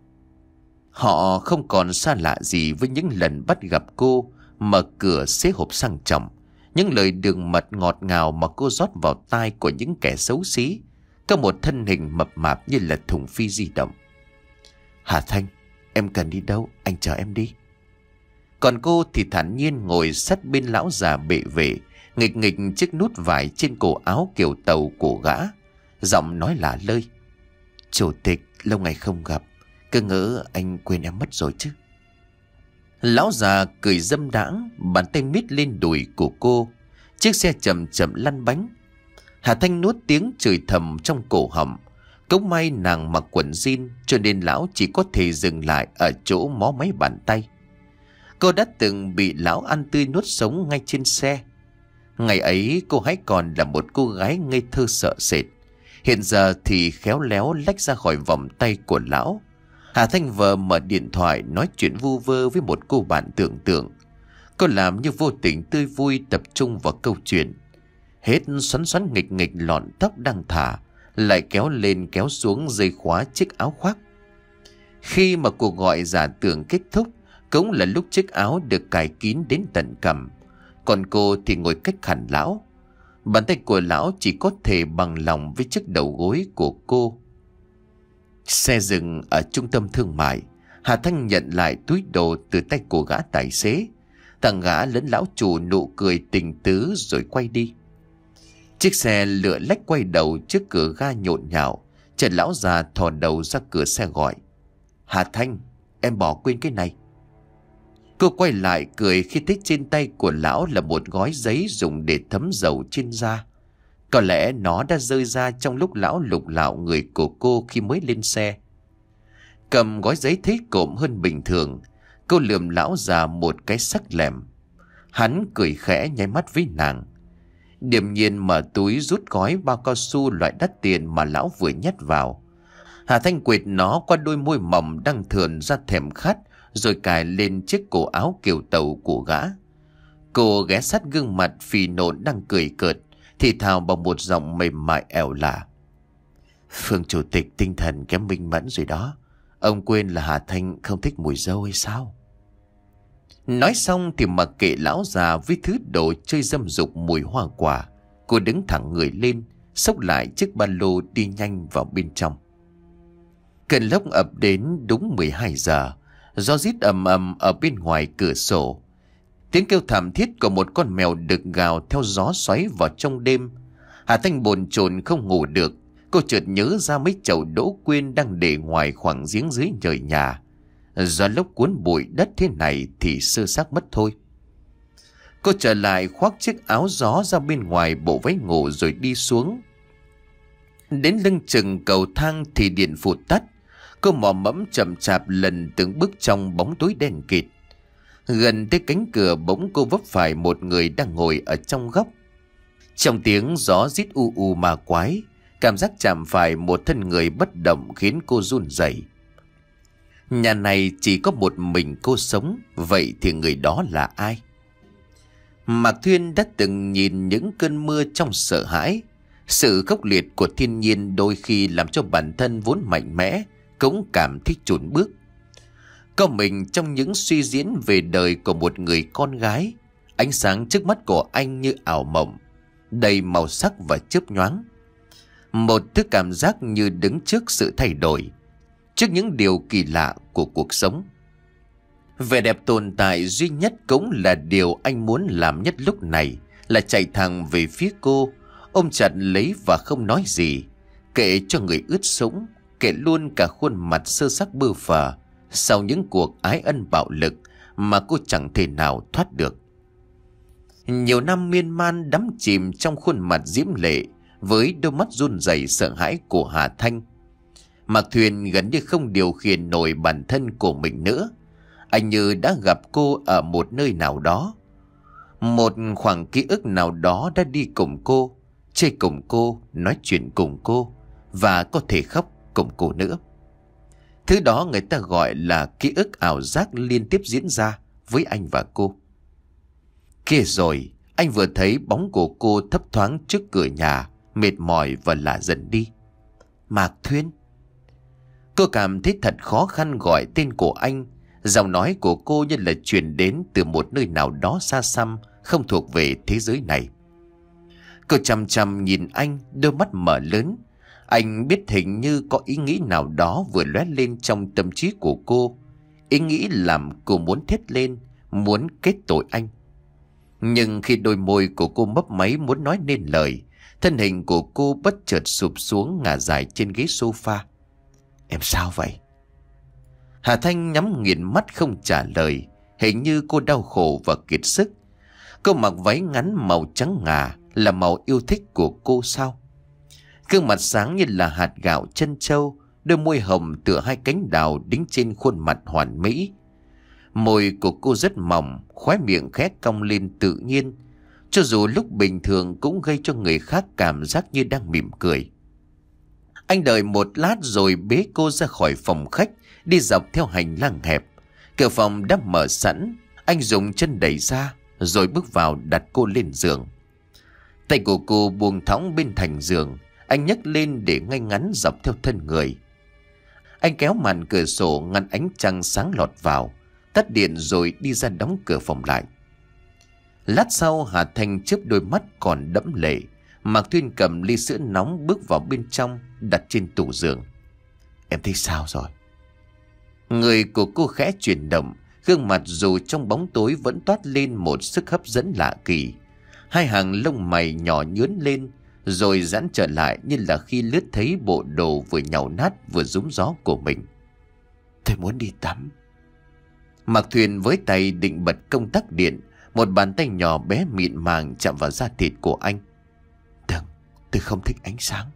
Họ không còn xa lạ gì với những lần bắt gặp cô mở cửa xế hộp sang trọng, những lời đường mật ngọt ngào mà cô rót vào tai của những kẻ xấu xí, có một thân hình mập mạp như là thùng phi di động. Hà Thanh, em cần đi đâu, anh chờ em đi. Còn cô thì thản nhiên ngồi sát bên lão già bệ vệ, nghịch nghịch chiếc nút vải trên cổ áo kiểu tàu của gã, giọng nói lả lơi. Chủ tịch, lâu ngày không gặp, cứ ngỡ anh quên em mất rồi chứ. Lão già cười dâm đãng, bàn tay mít lên đùi của cô. Chiếc xe chậm chậm lăn bánh. Hà Thanh nuốt tiếng chửi thầm trong cổ họng. Cũng may nàng mặc quần jean, cho nên lão chỉ có thể dừng lại ở chỗ mó mấy bàn tay. Cô đã từng bị lão ăn tươi nuốt sống ngay trên xe. Ngày ấy cô hãy còn là một cô gái ngây thơ sợ sệt. Hiện giờ thì khéo léo lách ra khỏi vòng tay của lão. Hà Thanh vờ mở điện thoại nói chuyện vu vơ với một cô bạn tưởng tượng. Cô làm như vô tình tươi vui tập trung vào câu chuyện. Hết xoắn xoắn nghịch nghịch lọn tóc đang thả, lại kéo lên kéo xuống dây khóa chiếc áo khoác. Khi mà cuộc gọi giả tưởng kết thúc, cũng là lúc chiếc áo được cài kín đến tận cằm. Còn cô thì ngồi cách hẳn lão. Bàn tay của lão chỉ có thể bằng lòng với chiếc đầu gối của cô. Xe dừng ở trung tâm thương mại. Hà Thanh nhận lại túi đồ từ tay của gã tài xế. Thằng gã lẫn lão chủ nụ cười tình tứ rồi quay đi. Chiếc xe lựa lách quay đầu trước cửa ga nhộn nhạo. Trần lão già thò đầu ra cửa xe gọi. Hà Thanh, em bỏ quên cái này. Cô quay lại cười khi thấy trên tay của lão là một gói giấy dùng để thấm dầu trên da. Có lẽ nó đã rơi ra trong lúc lão lục lạo người của cô khi mới lên xe. Cầm gói giấy thấy cộm hơn bình thường. Cô lườm lão già một cái sắc lẹm. Hắn cười khẽ nháy mắt với nàng. Điềm nhiên mở túi rút gói bao cao su loại đắt tiền mà lão vừa nhét vào. Hà Thanh quệt nó qua đôi môi mỏng đang thườn ra thèm khát, rồi cài lên chiếc cổ áo kiểu tàu của gã. Cô ghé sát gương mặt phì nộn đang cười cợt, thì thào bằng một giọng mềm mại ẻo lả. Phương chủ tịch tinh thần kém minh mẫn rồi đó. Ông quên là Hà Thanh không thích mùi dâu hay sao? Nói xong thì mặc kệ lão già với thứ đồ chơi dâm dục mùi hoa quả. Cô đứng thẳng người lên, xốc lại chiếc ba lô đi nhanh vào bên trong. Cơn lốc ập đến đúng mười hai giờ. Gió rít ầm ầm ở bên ngoài cửa sổ. Tiếng kêu thảm thiết của một con mèo đực gào theo gió xoáy vào trong đêm. Hà Thanh bồn chồn không ngủ được. Cô chợt nhớ ra mấy chậu đỗ quyên đang để ngoài khoảng giếng dưới trời nhà. Gió lốc cuốn bụi đất thế này thì sơ xác mất thôi. Cô trở lại khoác chiếc áo gió ra bên ngoài bộ váy ngủ rồi đi xuống. Đến lưng chừng cầu thang thì điện phụt tắt. Cô mò mẫm chậm chạp lần từng bước trong bóng tối đen kịt. Gần tới cánh cửa bỗng cô vấp phải một người đang ngồi ở trong góc. Trong tiếng gió rít u u ma quái, cảm giác chạm phải một thân người bất động khiến cô run rẩy. Nhà này chỉ có một mình cô sống, vậy thì người đó là ai? Mạc Thuyên đã từng nhìn những cơn mưa trong sợ hãi. Sự khốc liệt của thiên nhiên đôi khi làm cho bản thân vốn mạnh mẽ cũng cảm thấy chùn bước. Có mình trong những suy diễn về đời của một người con gái, ánh sáng trước mắt của anh như ảo mộng, đầy màu sắc và chớp nhoáng. Một thứ cảm giác như đứng trước sự thay đổi, trước những điều kỳ lạ của cuộc sống. Vẻ đẹp tồn tại duy nhất cũng là điều anh muốn làm nhất lúc này, là chạy thẳng về phía cô, ôm chặt lấy và không nói gì, kệ cho người ướt sũng, kệ luôn cả khuôn mặt sơ sắc bơ phờ sau những cuộc ái ân bạo lực mà cô chẳng thể nào thoát được. Nhiều năm miên man đắm chìm trong khuôn mặt diễm lệ với đôi mắt run rẩy sợ hãi của Hà Thanh, Mạc Thuyền gần như không điều khiển nổi bản thân của mình nữa. Anh như đã gặp cô ở một nơi nào đó, một khoảng ký ức nào đó đã đi cùng cô, chơi cùng cô, nói chuyện cùng cô và có thể khóc cùng cô nữa. Thứ đó người ta gọi là ký ức ảo giác liên tiếp diễn ra với anh và cô. Kia rồi, anh vừa thấy bóng của cô thấp thoáng trước cửa nhà, mệt mỏi và lả dần đi. Mạc Thuyên. Cô cảm thấy thật khó khăn gọi tên của anh. Giọng nói của cô như là truyền đến từ một nơi nào đó xa xăm, không thuộc về thế giới này. Cô chăm chăm nhìn anh, đôi mắt mở lớn. Anh biết hình như có ý nghĩ nào đó vừa lóe lên trong tâm trí của cô. Ý nghĩ làm cô muốn thét lên, muốn kết tội anh. Nhưng khi đôi môi của cô mấp máy muốn nói nên lời, thân hình của cô bất chợt sụp xuống ngả dài trên ghế sofa. Em sao vậy? Hà Thanh nhắm nghiền mắt không trả lời. Hình như cô đau khổ và kiệt sức. Cô mặc váy ngắn màu trắng ngà, là màu yêu thích của cô sao? Gương mặt sáng như là hạt gạo trân châu, đôi môi hồng tựa hai cánh đào đính trên khuôn mặt hoàn mỹ. Môi của cô rất mỏng, khóe miệng khẽ cong lên tự nhiên, cho dù lúc bình thường cũng gây cho người khác cảm giác như đang mỉm cười. Anh đợi một lát rồi bế cô ra khỏi phòng khách, đi dọc theo hành lang hẹp. Cửa phòng đã mở sẵn, anh dùng chân đẩy ra, rồi bước vào đặt cô lên giường. Tay của cô buông thõng bên thành giường, anh nhấc lên để ngay ngắn dọc theo thân người. Anh kéo màn cửa sổ ngăn ánh trăng sáng lọt vào, tắt điện rồi đi ra đóng cửa phòng lại. Lát sau Hà Thanh chớp đôi mắt còn đẫm lệ. Mạc Thuyên cầm ly sữa nóng bước vào bên trong, đặt trên tủ giường. Em thấy sao rồi? Người của cô khẽ chuyển động, gương mặt dù trong bóng tối vẫn toát lên một sức hấp dẫn lạ kỳ. Hai hàng lông mày nhỏ nhướn lên, rồi giãn trở lại như là khi lướt thấy bộ đồ vừa nhàu nát vừa rúm gió của mình. Tôi muốn đi tắm. Mạc Thuyền với tay định bật công tắc điện, một bàn tay nhỏ bé mịn màng chạm vào da thịt của anh. Đừng, tôi không thích ánh sáng.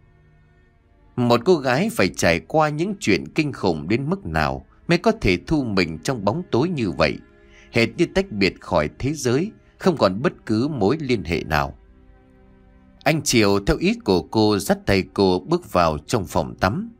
Một cô gái phải trải qua những chuyện kinh khủng đến mức nào mới có thể thu mình trong bóng tối như vậy, hệt như tách biệt khỏi thế giới, không còn bất cứ mối liên hệ nào. Anh chiều theo ý của cô, dắt tay cô bước vào trong phòng tắm.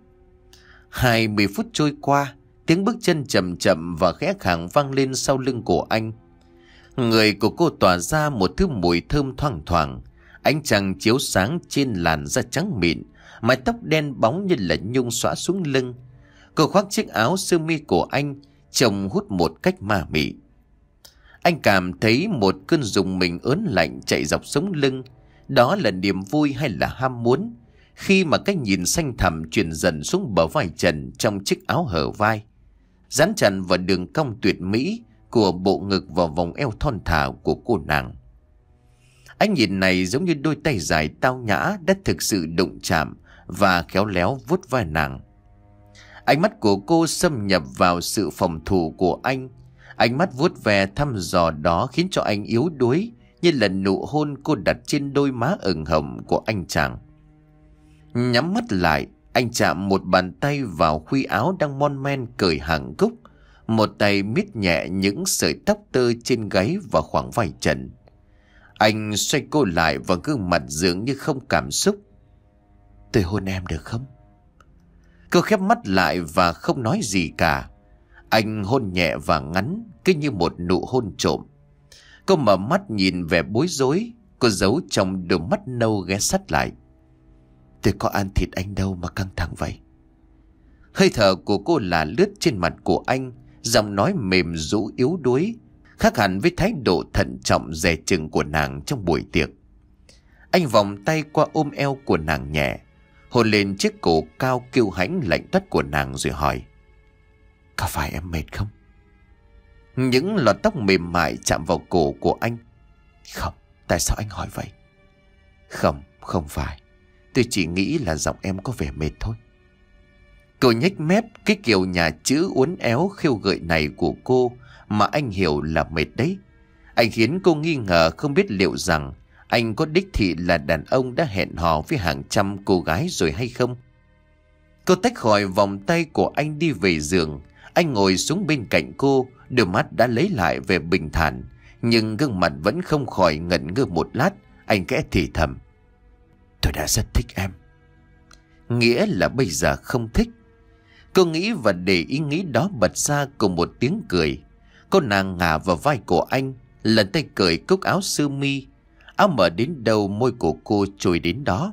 Hai mươi phút trôi qua, tiếng bước chân chậm chậm và khẽ khàng vang lên sau lưng của anh. Người của cô tỏa ra một thứ mùi thơm thoang thoảng. Ánh trăng chiếu sáng trên làn da trắng mịn, mái tóc đen bóng như là nhung xõa xuống lưng. Cô khoác chiếc áo sơ mi của anh, trông hút một cách ma mị. Anh cảm thấy một cơn rùng mình ớn lạnh chạy dọc sống lưng. Đó là niềm vui hay là ham muốn, khi mà cái nhìn xanh thẳm truyền dần xuống bờ vai trần trong chiếc áo hở vai, dán chặt vào đường cong tuyệt mỹ của bộ ngực và vòng eo thon thả của cô nàng. Ánh nhìn này giống như đôi tay dài tao nhã đã thực sự đụng chạm và khéo léo vuốt vai nàng. Ánh mắt của cô xâm nhập vào sự phòng thủ của anh. Ánh mắt vuốt ve thăm dò đó khiến cho anh yếu đuối, như là nụ hôn cô đặt trên đôi má ửng hồng của anh chàng. Nhắm mắt lại, anh chạm một bàn tay vào khuy áo đang mon men cởi hàng cúc, một tay miết nhẹ những sợi tóc tơ trên gáy và khoảng vai trần. Anh xoay cô lại và gương mặt dường như không cảm xúc. Tôi hôn em được không? Cô khép mắt lại và không nói gì cả. Anh hôn nhẹ và ngắn, cứ như một nụ hôn trộm. Cô mở mắt nhìn vẻ bối rối, cô giấu trong đôi mắt nâu ghé sát lại. Tôi có ăn thịt anh đâu mà căng thẳng vậy. Hơi thở của cô là lướt trên mặt của anh, giọng nói mềm rũ yếu đuối, khác hẳn với thái độ thận trọng dè chừng của nàng trong buổi tiệc. Anh vòng tay qua ôm eo của nàng nhẹ, hôn lên chiếc cổ cao kiêu hãnh lạnh toát của nàng rồi hỏi. Có phải em mệt không? Những lọn tóc mềm mại chạm vào cổ của anh. Không, tại sao anh hỏi vậy? Không, không phải. Tôi chỉ nghĩ là giọng em có vẻ mệt thôi. Cô nhếch mép, cái kiểu nhà chữ uốn éo khiêu gợi này của cô mà anh hiểu là mệt đấy. Anh khiến cô nghi ngờ không biết liệu rằng anh có đích thị là đàn ông đã hẹn hò với hàng trăm cô gái rồi hay không. Cô tách khỏi vòng tay của anh đi về giường. Anh ngồi xuống bên cạnh cô, đôi mắt đã lấy lại vẻ bình thản, nhưng gương mặt vẫn không khỏi ngẩn ngơ một lát. Anh khẽ thì thầm. Tôi đã rất thích em. Nghĩa là bây giờ không thích. Cô nghĩ và để ý nghĩ đó bật ra cùng một tiếng cười. Cô nàng ngả vào vai của anh, lần tay cởi cúc áo sơ mi. Áo mở đến đâu môi của cô trôi đến đó.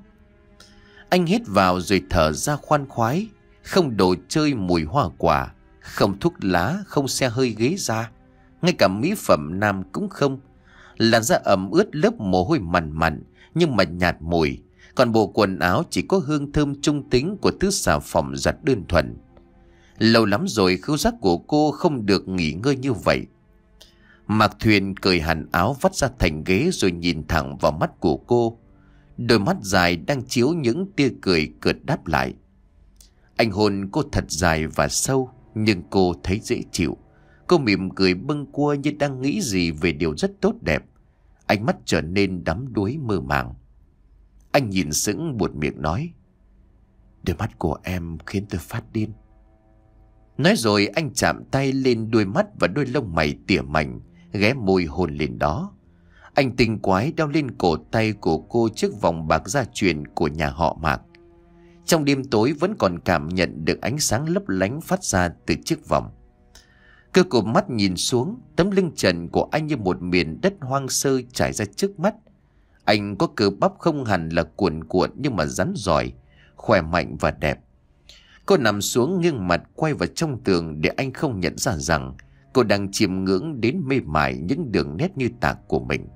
Anh hít vào rồi thở ra khoan khoái. Không đồ chơi mùi hoa quả, không thuốc lá, không xe hơi ghế da, ngay cả mỹ phẩm nam cũng không. Làn da ẩm ướt lớp mồ hôi mằn mằn nhưng mà nhạt mùi, Còn bộ quần áo chỉ có hương thơm trung tính của thứ xà phòng giặt đơn thuần. Lâu lắm rồi khứu giác của cô không được nghỉ ngơi như vậy. Mạc Thuyền cởi hẳn áo vắt ra thành ghế rồi nhìn thẳng vào mắt của cô. Đôi mắt dài đang chiếu những tia cười cợt đáp lại. Anh hôn cô thật dài và sâu, nhưng cô thấy dễ chịu. Cô mỉm cười bâng quơ như đang nghĩ gì về điều rất tốt đẹp. Ánh mắt trở nên đắm đuối mơ màng. Anh nhìn sững buột miệng nói: "Đôi mắt của em khiến tôi phát điên." Nói rồi anh chạm tay lên đôi mắt và đôi lông mày tỉa mảnh, ghé môi hôn lên đó. Anh tinh quái đeo lên cổ tay của cô chiếc vòng bạc gia truyền của nhà họ Mạc. Trong đêm tối vẫn còn cảm nhận được ánh sáng lấp lánh phát ra từ chiếc vòng. Cơ cụp mắt nhìn xuống, tấm lưng trần của anh như một miền đất hoang sơ trải ra trước mắt. Anh có cơ bắp không hẳn là cuồn cuộn nhưng mà rắn giỏi, khỏe mạnh và đẹp. Cô nằm xuống nghiêng mặt quay vào trong tường để anh không nhận ra rằng cô đang chiêm ngưỡng đến mê mải những đường nét như tạc của mình.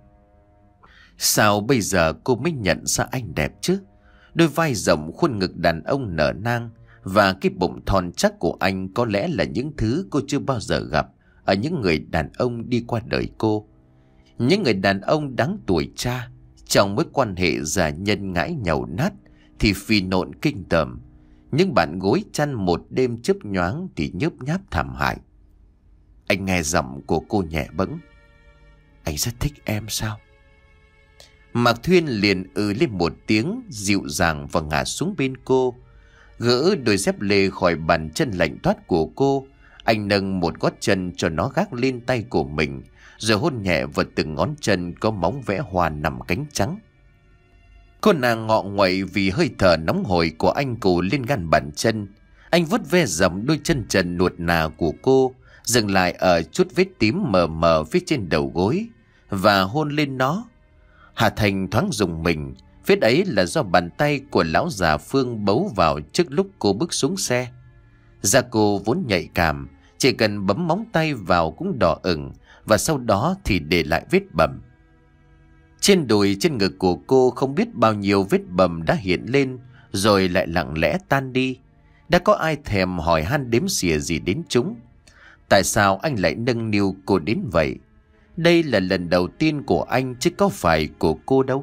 Sao bây giờ cô mới nhận ra anh đẹp chứ? Đôi vai rộng, khuôn ngực đàn ông nở nang và cái bụng thon chắc của anh có lẽ là những thứ cô chưa bao giờ gặp ở những người đàn ông đi qua đời cô. Những người đàn ông đáng tuổi cha, trong mối quan hệ già nhân ngãi nhầu nát thì phì nộn kinh tởm. Những bạn gối chăn một đêm chớp nhoáng thì nhớp nháp thảm hại. Anh nghe giọng của cô nhẹ bẫng: "Anh rất thích em sao?" Mạc Thuyên liền ừ lên một tiếng dịu dàng và ngả xuống bên cô. Gỡ đôi dép lê khỏi bàn chân lạnh toát của cô, anh nâng một gót chân cho nó gác lên tay của mình, rồi hôn nhẹ vào từng ngón chân có móng vẽ hoa nằm cánh trắng. Cô nàng ngọ nguậy vì hơi thở nóng hổi của anh cù lên gan bàn chân. Anh vuốt ve dòng đôi chân trần nuột nà của cô, dừng lại ở chút vết tím mờ mờ phía trên đầu gối và hôn lên nó. Hà Thành thoáng rùng mình, vết ấy là do bàn tay của lão già Phương bấu vào trước lúc cô bước xuống xe. Da cô vốn nhạy cảm, chỉ cần bấm móng tay vào cũng đỏ ửng, và sau đó thì để lại vết bầm. Trên đùi trên ngực của cô không biết bao nhiêu vết bầm đã hiện lên rồi lại lặng lẽ tan đi. Đã có ai thèm hỏi han đếm xỉa gì đến chúng? Tại sao anh lại nâng niu cô đến vậy? Đây là lần đầu tiên của anh chứ có phải của cô đâu.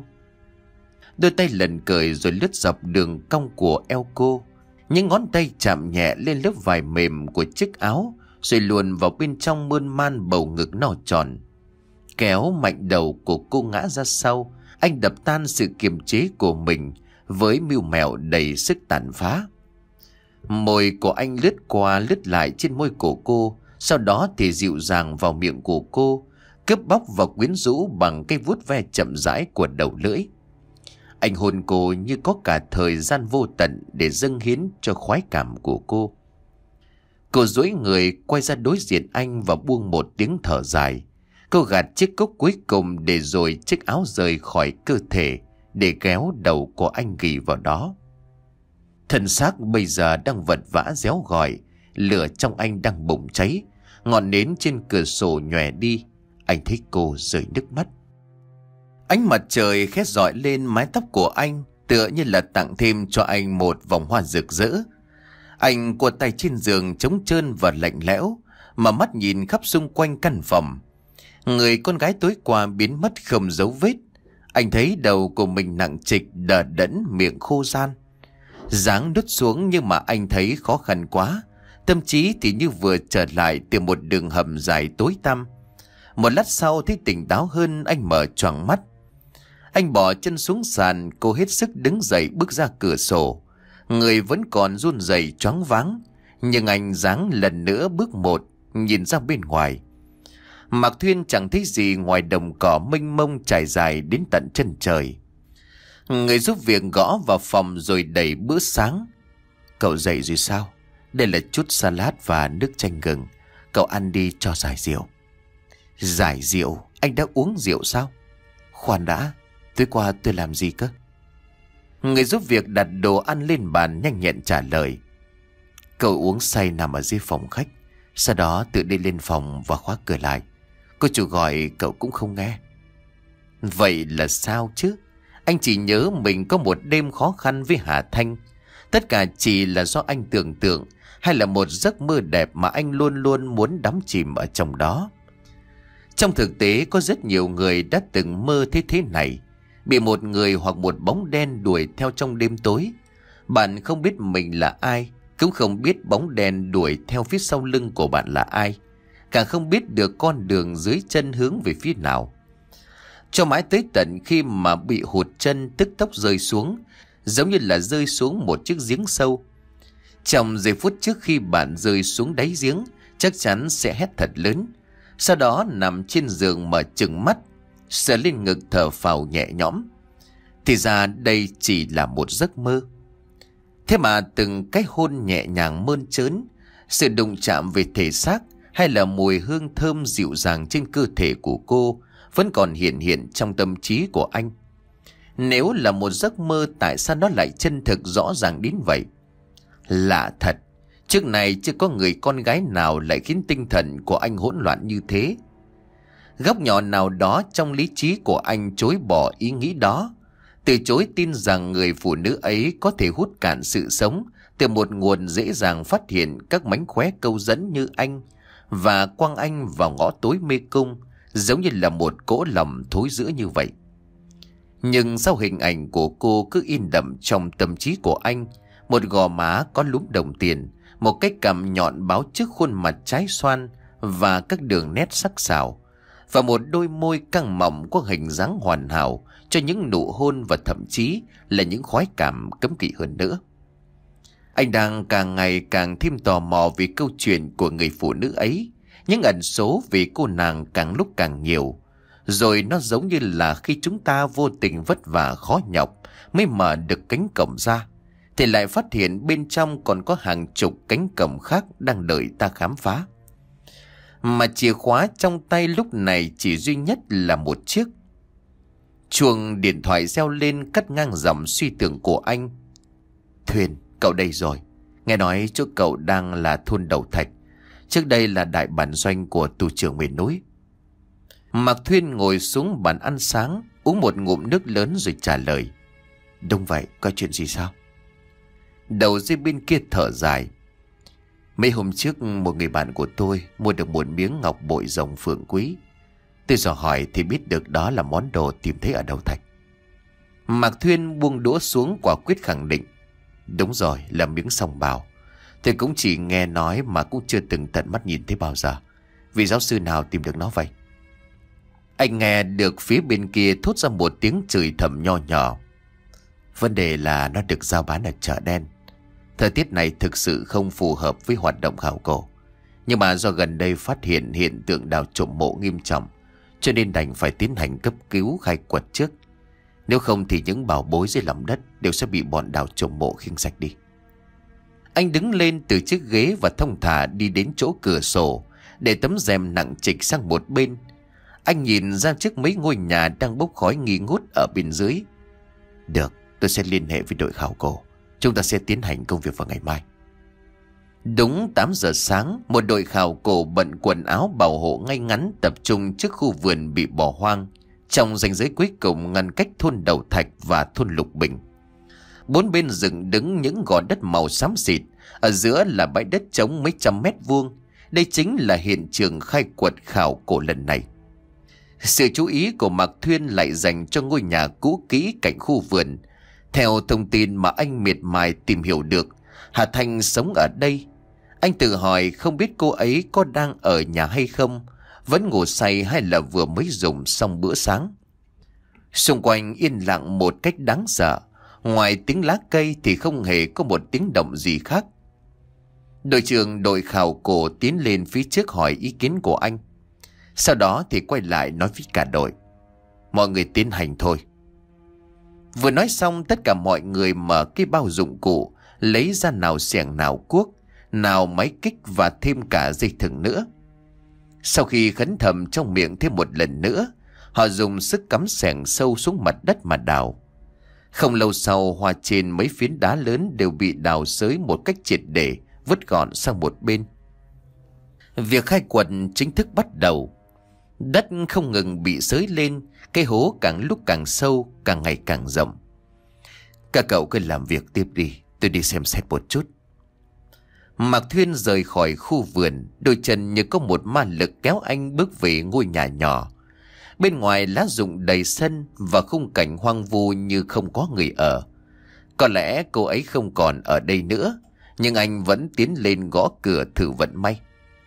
Đôi tay lần cởi rồi lướt dọc đường cong của eo cô. Những ngón tay chạm nhẹ lên lớp vải mềm của chiếc áo, rồi luồn vào bên trong mơn man bầu ngực no tròn. Kéo mạnh đầu của cô ngã ra sau, anh đập tan sự kiềm chế của mình với mưu mẹo đầy sức tàn phá. Môi của anh lướt qua lướt lại trên môi của cô, sau đó thì dịu dàng vào miệng của cô, cướp bóc và quyến rũ bằng cái vuốt ve chậm rãi của đầu lưỡi. Anh hôn cô như có cả thời gian vô tận để dâng hiến cho khoái cảm của cô. Cô duỗi người quay ra đối diện anh và buông một tiếng thở dài. Cô gạt chiếc cốc cuối cùng để rồi chiếc áo rời khỏi cơ thể để kéo đầu của anh ghì vào đó. Thân xác bây giờ đang vật vã réo gọi, lửa trong anh đang bùng cháy, ngọn nến trên cửa sổ nhòe đi. Anh thấy cô rơi nước mắt. Ánh mặt trời khét rọi lên mái tóc của anh, tựa như là tặng thêm cho anh một vòng hoa rực rỡ. Anh cột tay trên giường trống trơn và lạnh lẽo, mà mắt nhìn khắp xung quanh căn phòng. Người con gái tối qua biến mất không dấu vết. Anh thấy đầu của mình nặng trịch, đờ đẫn, miệng khô ran. Dáng đút xuống nhưng mà anh thấy khó khăn quá. Tâm trí thì như vừa trở lại từ một đường hầm dài tối tăm. Một lát sau thấy tỉnh táo hơn, anh mở choàng mắt. Anh bỏ chân xuống sàn, cô hết sức đứng dậy bước ra cửa sổ. Người vẫn còn run rẩy choáng váng, nhưng anh giáng lần nữa bước một, nhìn ra bên ngoài. Mạc Thuyên chẳng thấy gì ngoài đồng cỏ mênh mông trải dài đến tận chân trời. Người giúp việc gõ vào phòng rồi đẩy bữa sáng. Cậu dậy rồi sao? Đây là chút salad và nước chanh gừng. Cậu ăn đi cho giải rượu. Giải rượu? Anh đã uống rượu sao? Khoan đã, tối qua tôi làm gì cơ? Người giúp việc đặt đồ ăn lên bàn nhanh nhẹn trả lời. Cậu uống say nằm ở dưới phòng khách, sau đó tự đi lên phòng và khóa cửa lại. Cô chủ gọi cậu cũng không nghe. Vậy là sao chứ? Anh chỉ nhớ mình có một đêm khó khăn với Hà Thanh. Tất cả chỉ là do anh tưởng tượng, hay là một giấc mơ đẹp mà anh luôn luôn muốn đắm chìm ở trong đó. Trong thực tế có rất nhiều người đã từng mơ thế thế này, bị một người hoặc một bóng đen đuổi theo trong đêm tối. Bạn không biết mình là ai, cũng không biết bóng đen đuổi theo phía sau lưng của bạn là ai, càng không biết được con đường dưới chân hướng về phía nào. Cho mãi tới tận khi mà bị hụt chân, tức tốc rơi xuống, giống như là rơi xuống một chiếc giếng sâu. Trong giây phút trước khi bạn rơi xuống đáy giếng, chắc chắn sẽ hét thật lớn. Sau đó nằm trên giường mở trừng mắt, sờ lên ngực thở phào nhẹ nhõm. Thì ra đây chỉ là một giấc mơ. Thế mà từng cái hôn nhẹ nhàng mơn trớn, sự đụng chạm về thể xác, hay là mùi hương thơm dịu dàng trên cơ thể của cô vẫn còn hiện hiện trong tâm trí của anh. Nếu là một giấc mơ, tại sao nó lại chân thực rõ ràng đến vậy? Lạ thật, trước này chưa có người con gái nào lại khiến tinh thần của anh hỗn loạn như thế. Góc nhỏ nào đó trong lý trí của anh chối bỏ ý nghĩ đó, từ chối tin rằng người phụ nữ ấy có thể hút cạn sự sống từ một nguồn dễ dàng phát hiện các mánh khóe câu dẫn như anh, và quăng anh vào ngõ tối mê cung, giống như là một cỗ lòng thối rữa như vậy. Nhưng sau hình ảnh của cô cứ in đậm trong tâm trí của anh, một gò má có lúm đồng tiền, một cái cằm nhọn báo trước khuôn mặt trái xoan và các đường nét sắc sảo, và một đôi môi căng mỏng có hình dáng hoàn hảo cho những nụ hôn, và thậm chí là những khoái cảm cấm kỵ hơn nữa. Anh đang càng ngày càng thêm tò mò về câu chuyện của người phụ nữ ấy. Những ẩn số về cô nàng càng lúc càng nhiều. Rồi nó giống như là khi chúng ta vô tình vất vả khó nhọc mới mở được cánh cổng ra, thì lại phát hiện bên trong còn có hàng chục cánh cổng khác đang đợi ta khám phá. Mà chìa khóa trong tay lúc này chỉ duy nhất là một chiếc. Chuông điện thoại reo lên cắt ngang dòng suy tưởng của anh. Thuyền, cậu đây rồi. Nghe nói chỗ cậu đang là thôn Đầu Thạch, trước đây là đại bản doanh của tù trưởng miền núi. Mạc Thuyên ngồi xuống bàn ăn sáng, uống một ngụm nước lớn rồi trả lời. Đúng vậy, có chuyện gì sao? Đầu dây bên kia thở dài. Mấy hôm trước một người bạn của tôi mua được một miếng ngọc bội rồng phượng quý. Tôi dò hỏi thì biết được đó là món đồ tìm thấy ở Đầu Thạch. Mạc Thuyên buông đũa xuống, quả quyết khẳng định. Đúng rồi, là miếng song bào. Tôi cũng chỉ nghe nói mà cũng chưa từng tận mắt nhìn thấy bao giờ. Vị giáo sư nào tìm được nó vậy? Anh nghe được phía bên kia thốt ra một tiếng chửi thầm nho nhỏ. Vấn đề là nó được giao bán ở chợ đen. Thời tiết này thực sự không phù hợp với hoạt động khảo cổ. Nhưng mà do gần đây phát hiện hiện tượng đào trộm mộ nghiêm trọng, cho nên đành phải tiến hành cấp cứu khai quật trước. Nếu không thì những bảo bối dưới lòng đất đều sẽ bị bọn đào trộm mộ khiêng sạch đi. Anh đứng lên từ chiếc ghế và thông thả đi đến chỗ cửa sổ, để tấm rèm nặng trịch sang một bên. Anh nhìn ra trước mấy ngôi nhà đang bốc khói nghi ngút ở bên dưới. Được, tôi sẽ liên hệ với đội khảo cổ. Chúng ta sẽ tiến hành công việc vào ngày mai. Đúng tám giờ sáng, một đội khảo cổ bận quần áo bảo hộ ngay ngắn tập trung trước khu vườn bị bỏ hoang, trong ranh giới cuối cùng ngăn cách thôn Đầu Thạch và thôn Lục Bình. Bốn bên dựng đứng những gò đất màu xám xịt, ở giữa là bãi đất trống mấy trăm mét vuông. Đây chính là hiện trường khai quật khảo cổ lần này. Sự chú ý của Mạc Thuyên lại dành cho ngôi nhà cũ kỹ cạnh khu vườn. Theo thông tin mà anh miệt mài tìm hiểu được, Hà Thanh sống ở đây. Anh tự hỏi không biết cô ấy có đang ở nhà hay không, vẫn ngủ say hay là vừa mới dùng xong bữa sáng. Xung quanh yên lặng một cách đáng sợ. Ngoài tiếng lá cây thì không hề có một tiếng động gì khác. Đội trưởng đội khảo cổ tiến lên phía trước hỏi ý kiến của anh. Sau đó thì quay lại nói với cả đội. Mọi người tiến hành thôi. Vừa nói xong, tất cả mọi người mở cái bao dụng cụ, lấy ra nào xẻng nào cuốc, nào máy kích và thêm cả dây thừng nữa. Sau khi khấn thầm trong miệng thêm một lần nữa, họ dùng sức cắm xẻng sâu xuống mặt đất mà đào. Không lâu sau, hoa trên mấy phiến đá lớn đều bị đào xới một cách triệt để, vứt gọn sang một bên. Việc khai quật chính thức bắt đầu. Đất không ngừng bị xới lên, cái hố càng lúc càng sâu, càng ngày càng rộng. Các cậu cứ làm việc tiếp đi, tôi đi xem xét một chút. Mạc Thuyên rời khỏi khu vườn, đôi chân như có một ma lực kéo anh bước về ngôi nhà nhỏ. Bên ngoài lá rụng đầy sân và khung cảnh hoang vu như không có người ở. Có lẽ cô ấy không còn ở đây nữa, nhưng anh vẫn tiến lên gõ cửa thử vận may.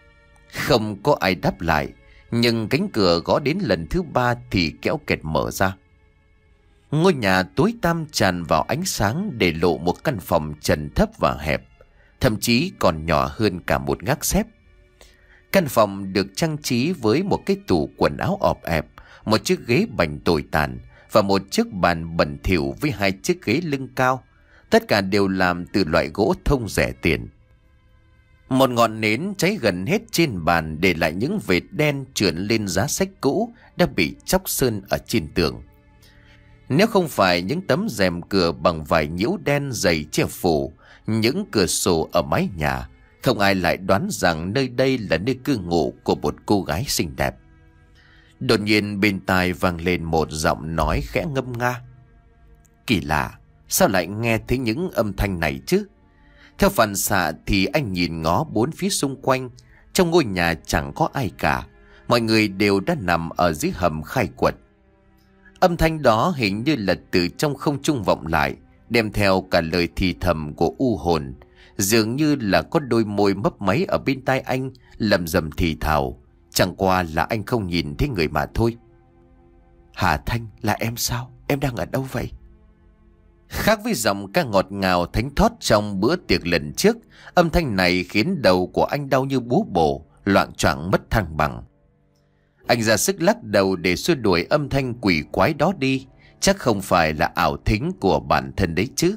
Không có ai đáp lại, nhưng cánh cửa gõ đến lần thứ ba thì kéo kẹt mở ra. Ngôi nhà tối tăm tràn vào ánh sáng để lộ một căn phòng trần thấp và hẹp, thậm chí còn nhỏ hơn cả một gác xếp. Căn phòng được trang trí với một cái tủ quần áo ọp ẹp, một chiếc ghế bành tồi tàn và một chiếc bàn bẩn thỉu với hai chiếc ghế lưng cao. Tất cả đều làm từ loại gỗ thông rẻ tiền. Một ngọn nến cháy gần hết trên bàn, để lại những vệt đen trườn lên giá sách cũ đã bị chóc sơn ở trên tường. Nếu không phải những tấm rèm cửa bằng vải nhiễu đen dày che phủ những cửa sổ ở mái nhà, không ai lại đoán rằng nơi đây là nơi cư ngụ của một cô gái xinh đẹp. Đột nhiên bên tai vang lên một giọng nói khẽ ngâm nga. Kỳ lạ, sao lại nghe thấy những âm thanh này chứ? Theo phản xạ thì anh nhìn ngó bốn phía xung quanh. Trong ngôi nhà chẳng có ai cả, mọi người đều đã nằm ở dưới hầm khai quật. Âm thanh đó hình như là từ trong không trung vọng lại, đem theo cả lời thì thầm của u hồn. Dường như là có đôi môi mấp máy ở bên tai anh lầm rầm thì thào. Chẳng qua là anh không nhìn thấy người mà thôi. Hà Thanh, là em sao? Em đang ở đâu vậy? Khác với giọng ca ngọt ngào thánh thót trong bữa tiệc lần trước, âm thanh này khiến đầu của anh đau như búa bổ, loạng choạng mất thăng bằng. Anh ra sức lắc đầu để xua đuổi âm thanh quỷ quái đó đi. Chắc không phải là ảo thính của bản thân đấy chứ.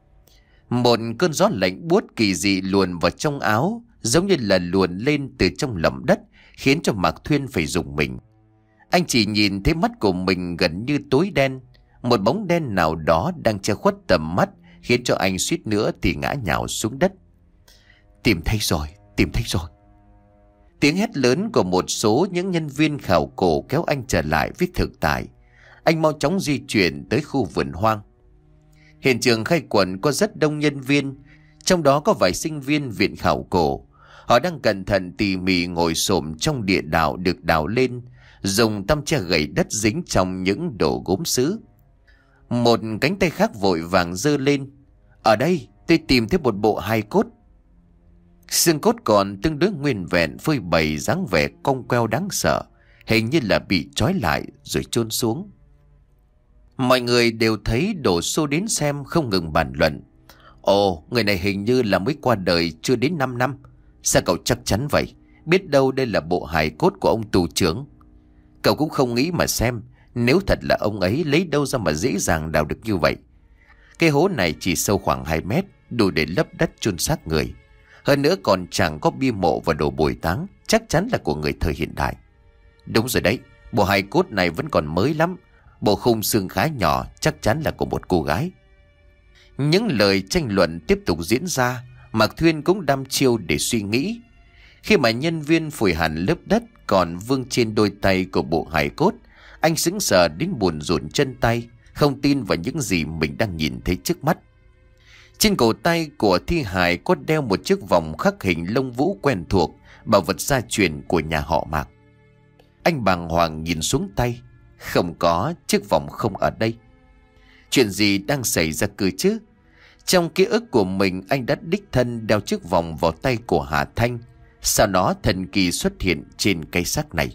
Một cơn gió lạnh buốt kỳ dị luồn vào trong áo, giống như là luồn lên từ trong lòng đất, khiến cho Mạc Thuyên phải rùng mình. Anh chỉ nhìn thấy mắt của mình gần như tối đen. Một bóng đen nào đó đang che khuất tầm mắt, khiến cho anh suýt nữa thì ngã nhào xuống đất. Tìm thấy rồi, tìm thấy rồi. Tiếng hét lớn của một số những nhân viên khảo cổ kéo anh trở lại với thực tại. Anh mau chóng di chuyển tới khu vườn hoang. Hiện trường khai quật có rất đông nhân viên, trong đó có vài sinh viên viện khảo cổ. Họ đang cẩn thận tỉ mỉ ngồi xổm trong địa đạo được đào lên, dùng tăm che gậy đất dính trong những đồ gốm sứ. Một cánh tay khác vội vàng giơ lên. Ở đây tôi tìm thấy một bộ hài cốt. Xương cốt còn tương đối nguyên vẹn, phơi bày dáng vẻ cong queo đáng sợ, hình như là bị trói lại rồi chôn xuống. Mọi người đều thấy đổ xô đến xem, không ngừng bàn luận. Ồ, người này hình như là mới qua đời chưa đến năm năm. Sao cậu chắc chắn vậy? Biết đâu đây là bộ hài cốt của ông tù trưởng. Cậu cũng không nghĩ mà xem, nếu thật là ông ấy, lấy đâu ra mà dễ dàng đào được như vậy. Cái hố này chỉ sâu khoảng hai mét, đủ để lấp đất chôn xác người. Hơn nữa còn chẳng có bia mộ và đồ bồi táng, chắc chắn là của người thời hiện đại. Đúng rồi đấy, bộ hài cốt này vẫn còn mới lắm. Bộ khung xương khá nhỏ, chắc chắn là của một cô gái. Những lời tranh luận tiếp tục diễn ra. Mạc Thuyên cũng đăm chiêu để suy nghĩ. Khi mà nhân viên phủi hẳn lớp đất còn vương trên đôi tay của bộ hài cốt, anh sững sờ đến buồn rộn chân tay, không tin vào những gì mình đang nhìn thấy trước mắt. Trên cổ tay của thi hài có đeo một chiếc vòng khắc hình lông vũ quen thuộc, bảo vật gia truyền của nhà họ Mạc. Anh bàng hoàng nhìn xuống tay. Không có, chiếc vòng không ở đây. Chuyện gì đang xảy ra cơ chứ? Trong ký ức của mình, anh đã đích thân đeo chiếc vòng vào tay của Hà Thanh. Sau đó thần kỳ xuất hiện trên cái xác này.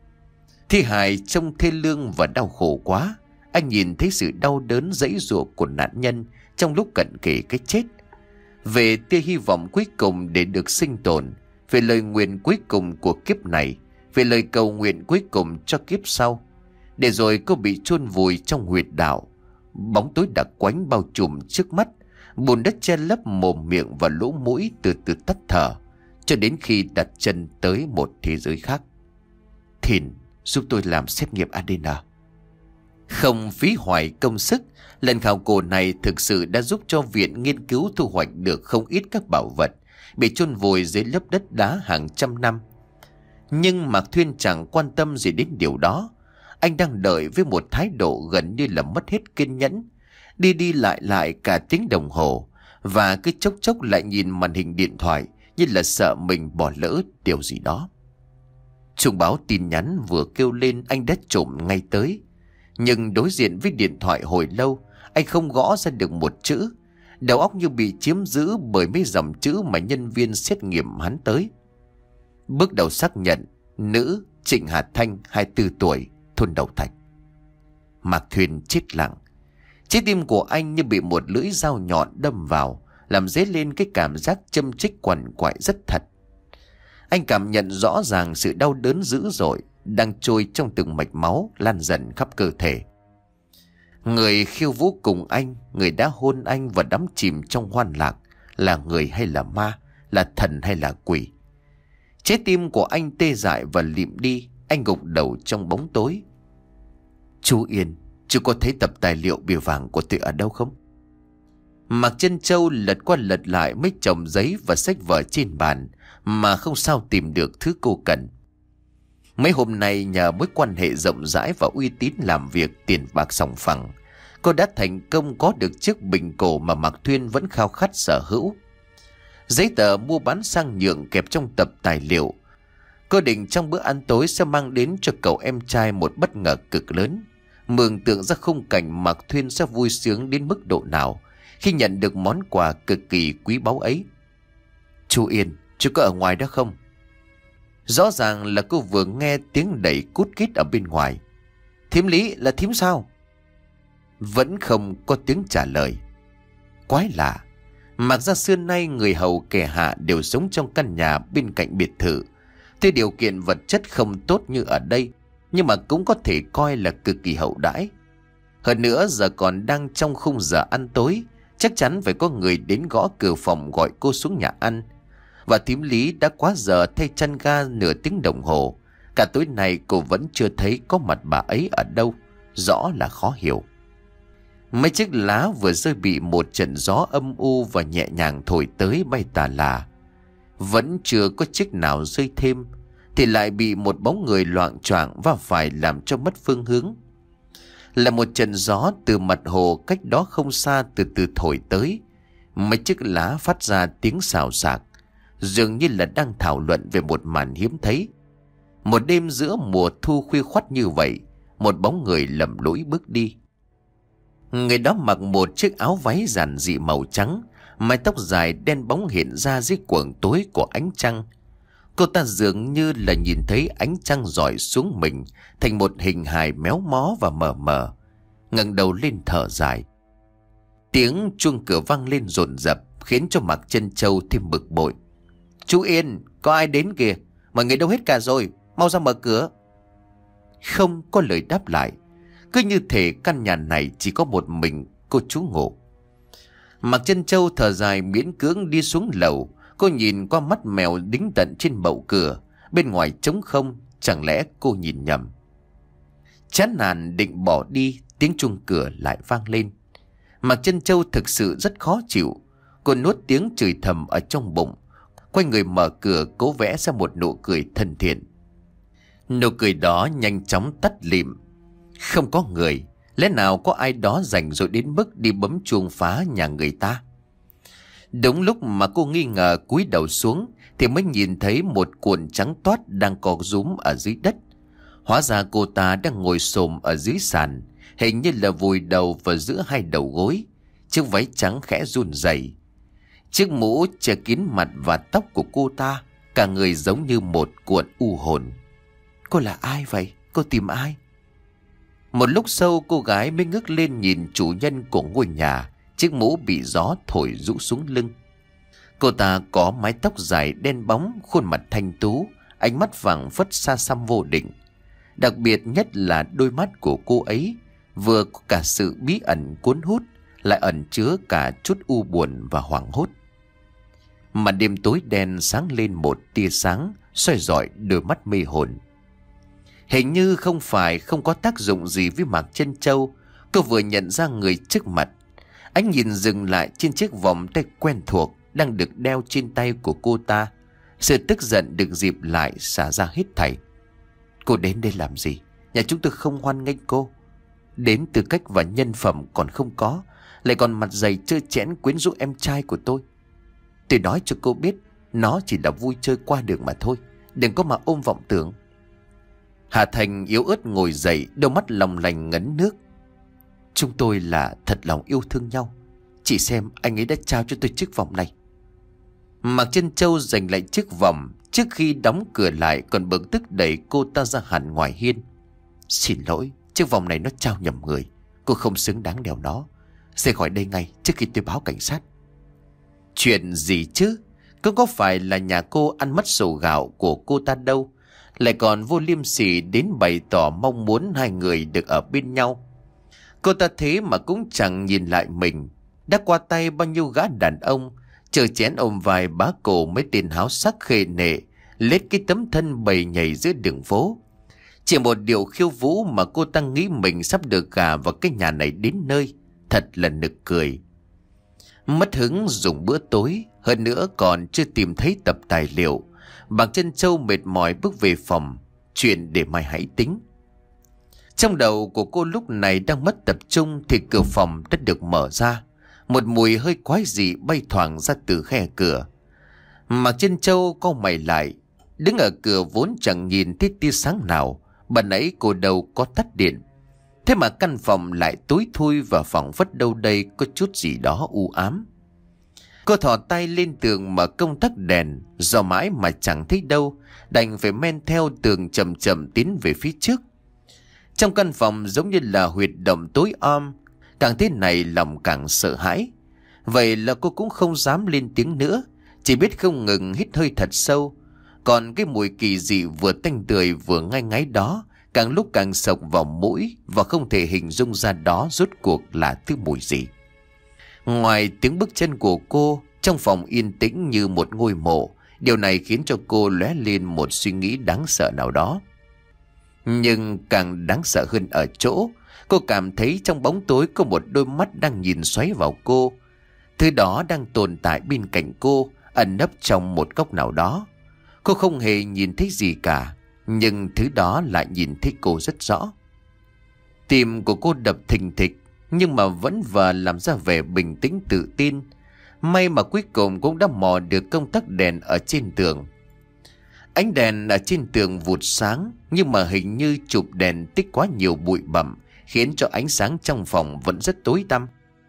Thi hài trông thê lương và đau khổ quá. Anh nhìn thấy sự đau đớn giãy giụa của nạn nhân trong lúc cận kề cái chết. Về tia hy vọng cuối cùng để được sinh tồn, về lời nguyện cuối cùng của kiếp này, về lời cầu nguyện cuối cùng cho kiếp sau. Để rồi cô bị chôn vùi trong huyệt đạo. Bóng tối đặc quánh bao trùm trước mắt, bùn đất che lấp mồm miệng và lỗ mũi, từ từ tắt thở, cho đến khi đặt chân tới một thế giới khác. Thìn, giúp tôi làm xét nghiệm a đê en. Không phí hoài công sức, lần khảo cổ này thực sự đã giúp cho viện nghiên cứu thu hoạch được không ít các bảo vật bị chôn vùi dưới lớp đất đá hàng trăm năm. Nhưng Mạc Thuyên chẳng quan tâm gì đến điều đó. Anh đang đợi với một thái độ gần như là mất hết kiên nhẫn. Đi đi lại lại cả tiếng đồng hồ. Và cứ chốc chốc lại nhìn màn hình điện thoại như là sợ mình bỏ lỡ điều gì đó. Chuông báo tin nhắn vừa kêu lên anh đã trộm ngay tới. Nhưng đối diện với điện thoại hồi lâu, anh không gõ ra được một chữ. Đầu óc như bị chiếm giữ bởi mấy dòng chữ mà nhân viên xét nghiệm hắn tới. Bước đầu xác nhận, nữ Trịnh Hà Thanh, hai mươi tư tuổi, thôn Đầu Thạch. Mạc Thuyên chết lặng. Trái tim của anh như bị một lưỡi dao nhọn đâm vào, làm dấy lên cái cảm giác châm chích quằn quại rất thật. Anh cảm nhận rõ ràng sự đau đớn dữ dội đang trôi trong từng mạch máu lan dần khắp cơ thể. Người khiêu vũ cùng anh, người đã hôn anh và đắm chìm trong hoan lạc, là người hay là ma, là thần hay là quỷ? Trái tim của anh tê dại và lịm đi. Anh gục đầu trong bóng tối. Chú Yên, chú có thấy tập tài liệu bìa vàng của tôi ở đâu không? Mạc Trân Châu lật qua lật lại mấy chồng giấy và sách vở trên bàn mà không sao tìm được thứ cô cần. Mấy hôm nay nhờ mối quan hệ rộng rãi và uy tín làm việc tiền bạc sòng phẳng, cô đã thành công có được chiếc bình cổ mà Mạc Thuyên vẫn khao khát sở hữu. Giấy tờ mua bán sang nhượng kẹp trong tập tài liệu. Cô định trong bữa ăn tối sẽ mang đến cho cậu em trai một bất ngờ cực lớn. Mường tượng ra khung cảnh Mạc Thuyên sẽ vui sướng đến mức độ nào khi nhận được món quà cực kỳ quý báu ấy. Chú Yên, chú có ở ngoài đó không? Rõ ràng là cô vừa nghe tiếng đẩy cút kít ở bên ngoài. Thím Lý, là thím sao? Vẫn không có tiếng trả lời. Quái lạ, mặc ra xưa nay người hầu kẻ hạ đều sống trong căn nhà bên cạnh biệt thự. Tuy điều kiện vật chất không tốt như ở đây, nhưng mà cũng có thể coi là cực kỳ hậu đãi. Hơn nữa giờ còn đang trong khung giờ ăn tối, chắc chắn phải có người đến gõ cửa phòng gọi cô xuống nhà ăn. Và thím Lý đã quá giờ thay chăn ga nửa tiếng đồng hồ. Cả tối nay cô vẫn chưa thấy có mặt bà ấy ở đâu. Rõ là khó hiểu. Mấy chiếc lá vừa rơi bị một trận gió âm u và nhẹ nhàng thổi tới bay tà là. Vẫn chưa có chiếc nào rơi thêm thì lại bị một bóng người loạng choạng và phải làm cho mất phương hướng. Là một trận gió từ mặt hồ cách đó không xa từ từ thổi tới. Mấy chiếc lá phát ra tiếng xào xạc, dường như là đang thảo luận về một màn hiếm thấy. Một đêm giữa mùa thu khuya khoắt như vậy, một bóng người lầm lũi bước đi. Người đó mặc một chiếc áo váy giản dị màu trắng, mái tóc dài đen bóng hiện ra dưới quầng tối của ánh trăng. Cô ta dường như là nhìn thấy ánh trăng rọi xuống mình thành một hình hài méo mó và mờ mờ, ngẩng đầu lên thở dài. Tiếng chuông cửa vang lên dồn dập khiến cho Mạc Trân Châu thêm bực bội. Chú Yên, có ai đến kìa, mọi người đâu hết cả rồi, mau ra mở cửa. Không có lời đáp lại, cứ như thể căn nhà này chỉ có một mình cô trú ngụ. Mạc Trân Châu thở dài miễn cưỡng đi xuống lầu. Cô nhìn qua mắt mèo đính tận trên bậu cửa, bên ngoài trống không, chẳng lẽ cô nhìn nhầm? Chán nản định bỏ đi, tiếng chuông cửa lại vang lên. Mạc Trân Châu thực sự rất khó chịu. Cô nuốt tiếng chửi thầm ở trong bụng, quay người mở cửa cố vẽ ra một nụ cười thân thiện. Nụ cười đó nhanh chóng tắt lịm. Không có người, lẽ nào có ai đó rảnh rồi đến mức đi bấm chuông phá nhà người ta? Đúng lúc mà cô nghi ngờ cúi đầu xuống thì mới nhìn thấy một cuộn trắng toát đang co rúm ở dưới đất. Hóa ra cô ta đang ngồi xổm ở dưới sàn, hình như là vùi đầu vào giữa hai đầu gối. Chiếc váy trắng khẽ run rẩy, chiếc mũ che kín mặt và tóc của cô ta, cả người giống như một cuộn u hồn. Cô là ai vậy? Cô tìm ai? Một lúc sau cô gái mới ngước lên nhìn chủ nhân của ngôi nhà. Chiếc mũ bị gió thổi rũ xuống lưng. Cô ta có mái tóc dài đen bóng, khuôn mặt thanh tú, ánh mắt vàng phất xa xăm vô định. Đặc biệt nhất là đôi mắt của cô ấy vừa có cả sự bí ẩn cuốn hút, lại ẩn chứa cả chút u buồn và hoảng hốt. Mà đêm tối đen sáng lên một tia sáng soi rọi đôi mắt mê hồn. Hình như không phải không có tác dụng gì với Mạc Trân Châu. Cô vừa nhận ra người trước mặt. Ánh nhìn dừng lại trên chiếc vòng tay quen thuộc đang được đeo trên tay của cô ta. Sự tức giận được dịp lại xả ra hết thảy. Cô đến đây làm gì? Nhà chúng tôi không hoan nghênh cô. Đến tư cách và nhân phẩm còn không có, lại còn mặt dày trơ trẽn quyến rũ em trai của tôi. Tôi nói cho cô biết, nó chỉ là vui chơi qua đường mà thôi, đừng có mà ôm vọng tưởng. Hà Thành yếu ớt ngồi dậy, đôi mắt long lanh ngấn nước. Chúng tôi là thật lòng yêu thương nhau. Chị xem, anh ấy đã trao cho tôi chiếc vòng này. Mạc Trân Châu giành lại chiếc vòng, trước khi đóng cửa lại còn bực tức đẩy cô ta ra hẳn ngoài hiên. Xin lỗi, chiếc vòng này nó trao nhầm người. Cô không xứng đáng đeo nó. Rời khỏi đây ngay trước khi tôi báo cảnh sát. Chuyện gì chứ? Cứ có phải là nhà cô ăn mất sổ gạo của cô ta đâu, lại còn vô liêm sỉ đến bày tỏ mong muốn hai người được ở bên nhau. Cô ta thế mà cũng chẳng nhìn lại mình. Đã qua tay bao nhiêu gã đàn ông, chờ chén ôm vài bá cổ mấy tên háo sắc khề nệ, lết cái tấm thân bầy nhảy giữa đường phố. Chỉ một điều khiêu vũ mà cô ta nghĩ mình sắp được gả vào cái nhà này đến nơi. Thật là nực cười. Mất hứng dùng bữa tối, hơn nữa còn chưa tìm thấy tập tài liệu. Mạc Trân Châu mệt mỏi bước về phòng. Chuyện để mai hãy tính. Trong đầu của cô lúc này đang mất tập trung thì cửa phòng đã được mở ra. Một mùi hơi quái dị bay thoảng ra từ khe cửa. Mạc Trân Châu cau mày lại. Đứng ở cửa vốn chẳng nhìn thấy tia sáng nào. Bà nãy cô đâu có tắt điện. Thế mà căn phòng lại tối thui và phảng phất đâu đây có chút gì đó u ám. Cô thò tay lên tường mở công tắc đèn, do mãi mà chẳng thấy đâu, đành phải men theo tường chậm chậm tiến về phía trước. Trong căn phòng giống như là huyệt động tối om, càng thế này lòng càng sợ hãi. Vậy là cô cũng không dám lên tiếng nữa, chỉ biết không ngừng hít hơi thật sâu. Còn cái mùi kỳ dị vừa tanh tươi vừa ngai ngái đó càng lúc càng sộc vào mũi, và không thể hình dung ra đó rốt cuộc là thứ mùi gì. Ngoài tiếng bước chân của cô, trong phòng yên tĩnh như một ngôi mộ. Điều này khiến cho cô lóe lên một suy nghĩ đáng sợ nào đó. Nhưng càng đáng sợ hơn ở chỗ, cô cảm thấy trong bóng tối có một đôi mắt đang nhìn xoáy vào cô. Thứ đó đang tồn tại bên cạnh cô, ẩn nấp trong một góc nào đó. Cô không hề nhìn thấy gì cả, nhưng thứ đó lại nhìn thấy cô rất rõ. Tim của cô đập thình thịch, nhưng mà vẫn vờ làm ra vẻ bình tĩnh tự tin. May mà cuối cùng cũng đã mò được công tắc đèn ở trên tường. Ánh đèn ở trên tường vụt sáng, nhưng mà hình như chụp đèn tích quá nhiều bụi bặm, khiến cho ánh sáng trong phòng vẫn rất tối tăm.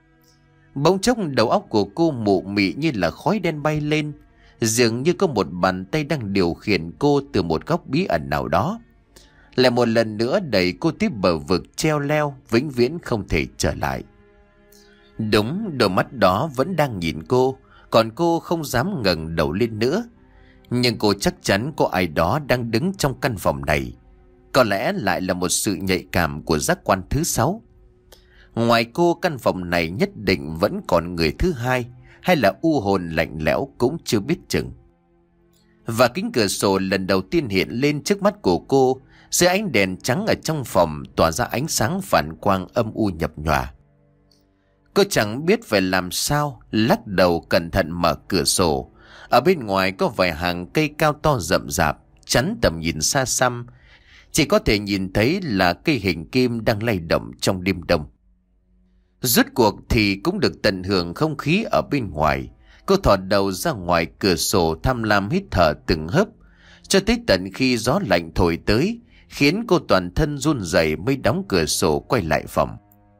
Bỗng chốc đầu óc của cô mụ mị như là khói đen bay lên, dường như có một bàn tay đang điều khiển cô từ một góc bí ẩn nào đó. Lại một lần nữa đẩy cô tiếp bờ vực treo leo, vĩnh viễn không thể trở lại. Đúng, đôi mắt đó vẫn đang nhìn cô, còn cô không dám ngẩng đầu lên nữa. Nhưng cô chắc chắn có ai đó đang đứng trong căn phòng này. Có lẽ lại là một sự nhạy cảm của giác quan thứ sáu. Ngoài cô, căn phòng này nhất định vẫn còn người thứ hai, hay là u hồn lạnh lẽo cũng chưa biết chừng. Và kính cửa sổ lần đầu tiên hiện lên trước mắt của cô, dưới ánh đèn trắng ở trong phòng tỏa ra ánh sáng phản quang âm u nhập nhòa. Cô chẳng biết phải làm sao, lắc đầu cẩn thận mở cửa sổ. Ở bên ngoài có vài hàng cây cao to rậm rạp, chắn tầm nhìn xa xăm. Chỉ có thể nhìn thấy là cây hình kim đang lay động trong đêm đông. Rốt cuộc thì cũng được tận hưởng không khí ở bên ngoài. Cô thò đầu ra ngoài cửa sổ tham lam hít thở từng hớp, cho tới tận khi gió lạnh thổi tới, khiến cô toàn thân run rẩy mới đóng cửa sổ quay lại phòng.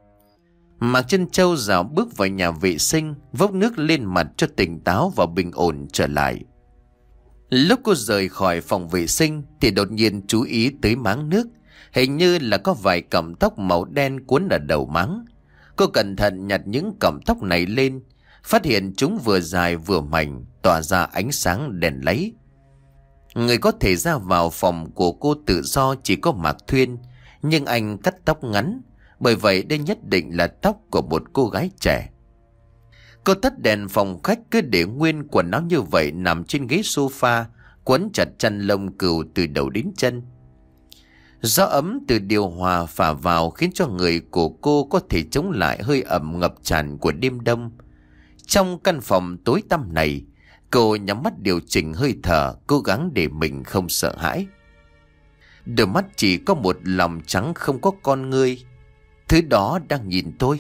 Mạc Trân Châu dạo bước vào nhà vệ sinh, vốc nước lên mặt cho tỉnh táo và bình ổn trở lại. Lúc cô rời khỏi phòng vệ sinh thì đột nhiên chú ý tới máng nước. Hình như là có vài cọng tóc màu đen cuốn ở đầu máng. Cô cẩn thận nhặt những cọng tóc này lên, phát hiện chúng vừa dài vừa mảnh, tỏa ra ánh sáng đèn lấy. Người có thể ra vào phòng của cô tự do chỉ có Mạc Thuyên, nhưng anh cắt tóc ngắn, bởi vậy đây nhất định là tóc của một cô gái trẻ. Cô tắt đèn phòng khách, cứ để nguyên quần áo như vậy nằm trên ghế sofa, quấn chặt chăn lông cừu từ đầu đến chân. Gió ấm từ điều hòa phả vào khiến cho người của cô có thể chống lại hơi ẩm ngập tràn của đêm đông. Trong căn phòng tối tăm này, Cô nhắm mắt điều chỉnh hơi thở, cố gắng để mình không sợ hãi. Đôi mắt chỉ có một lòng trắng không có con ngươi. Thứ đó đang nhìn tôi.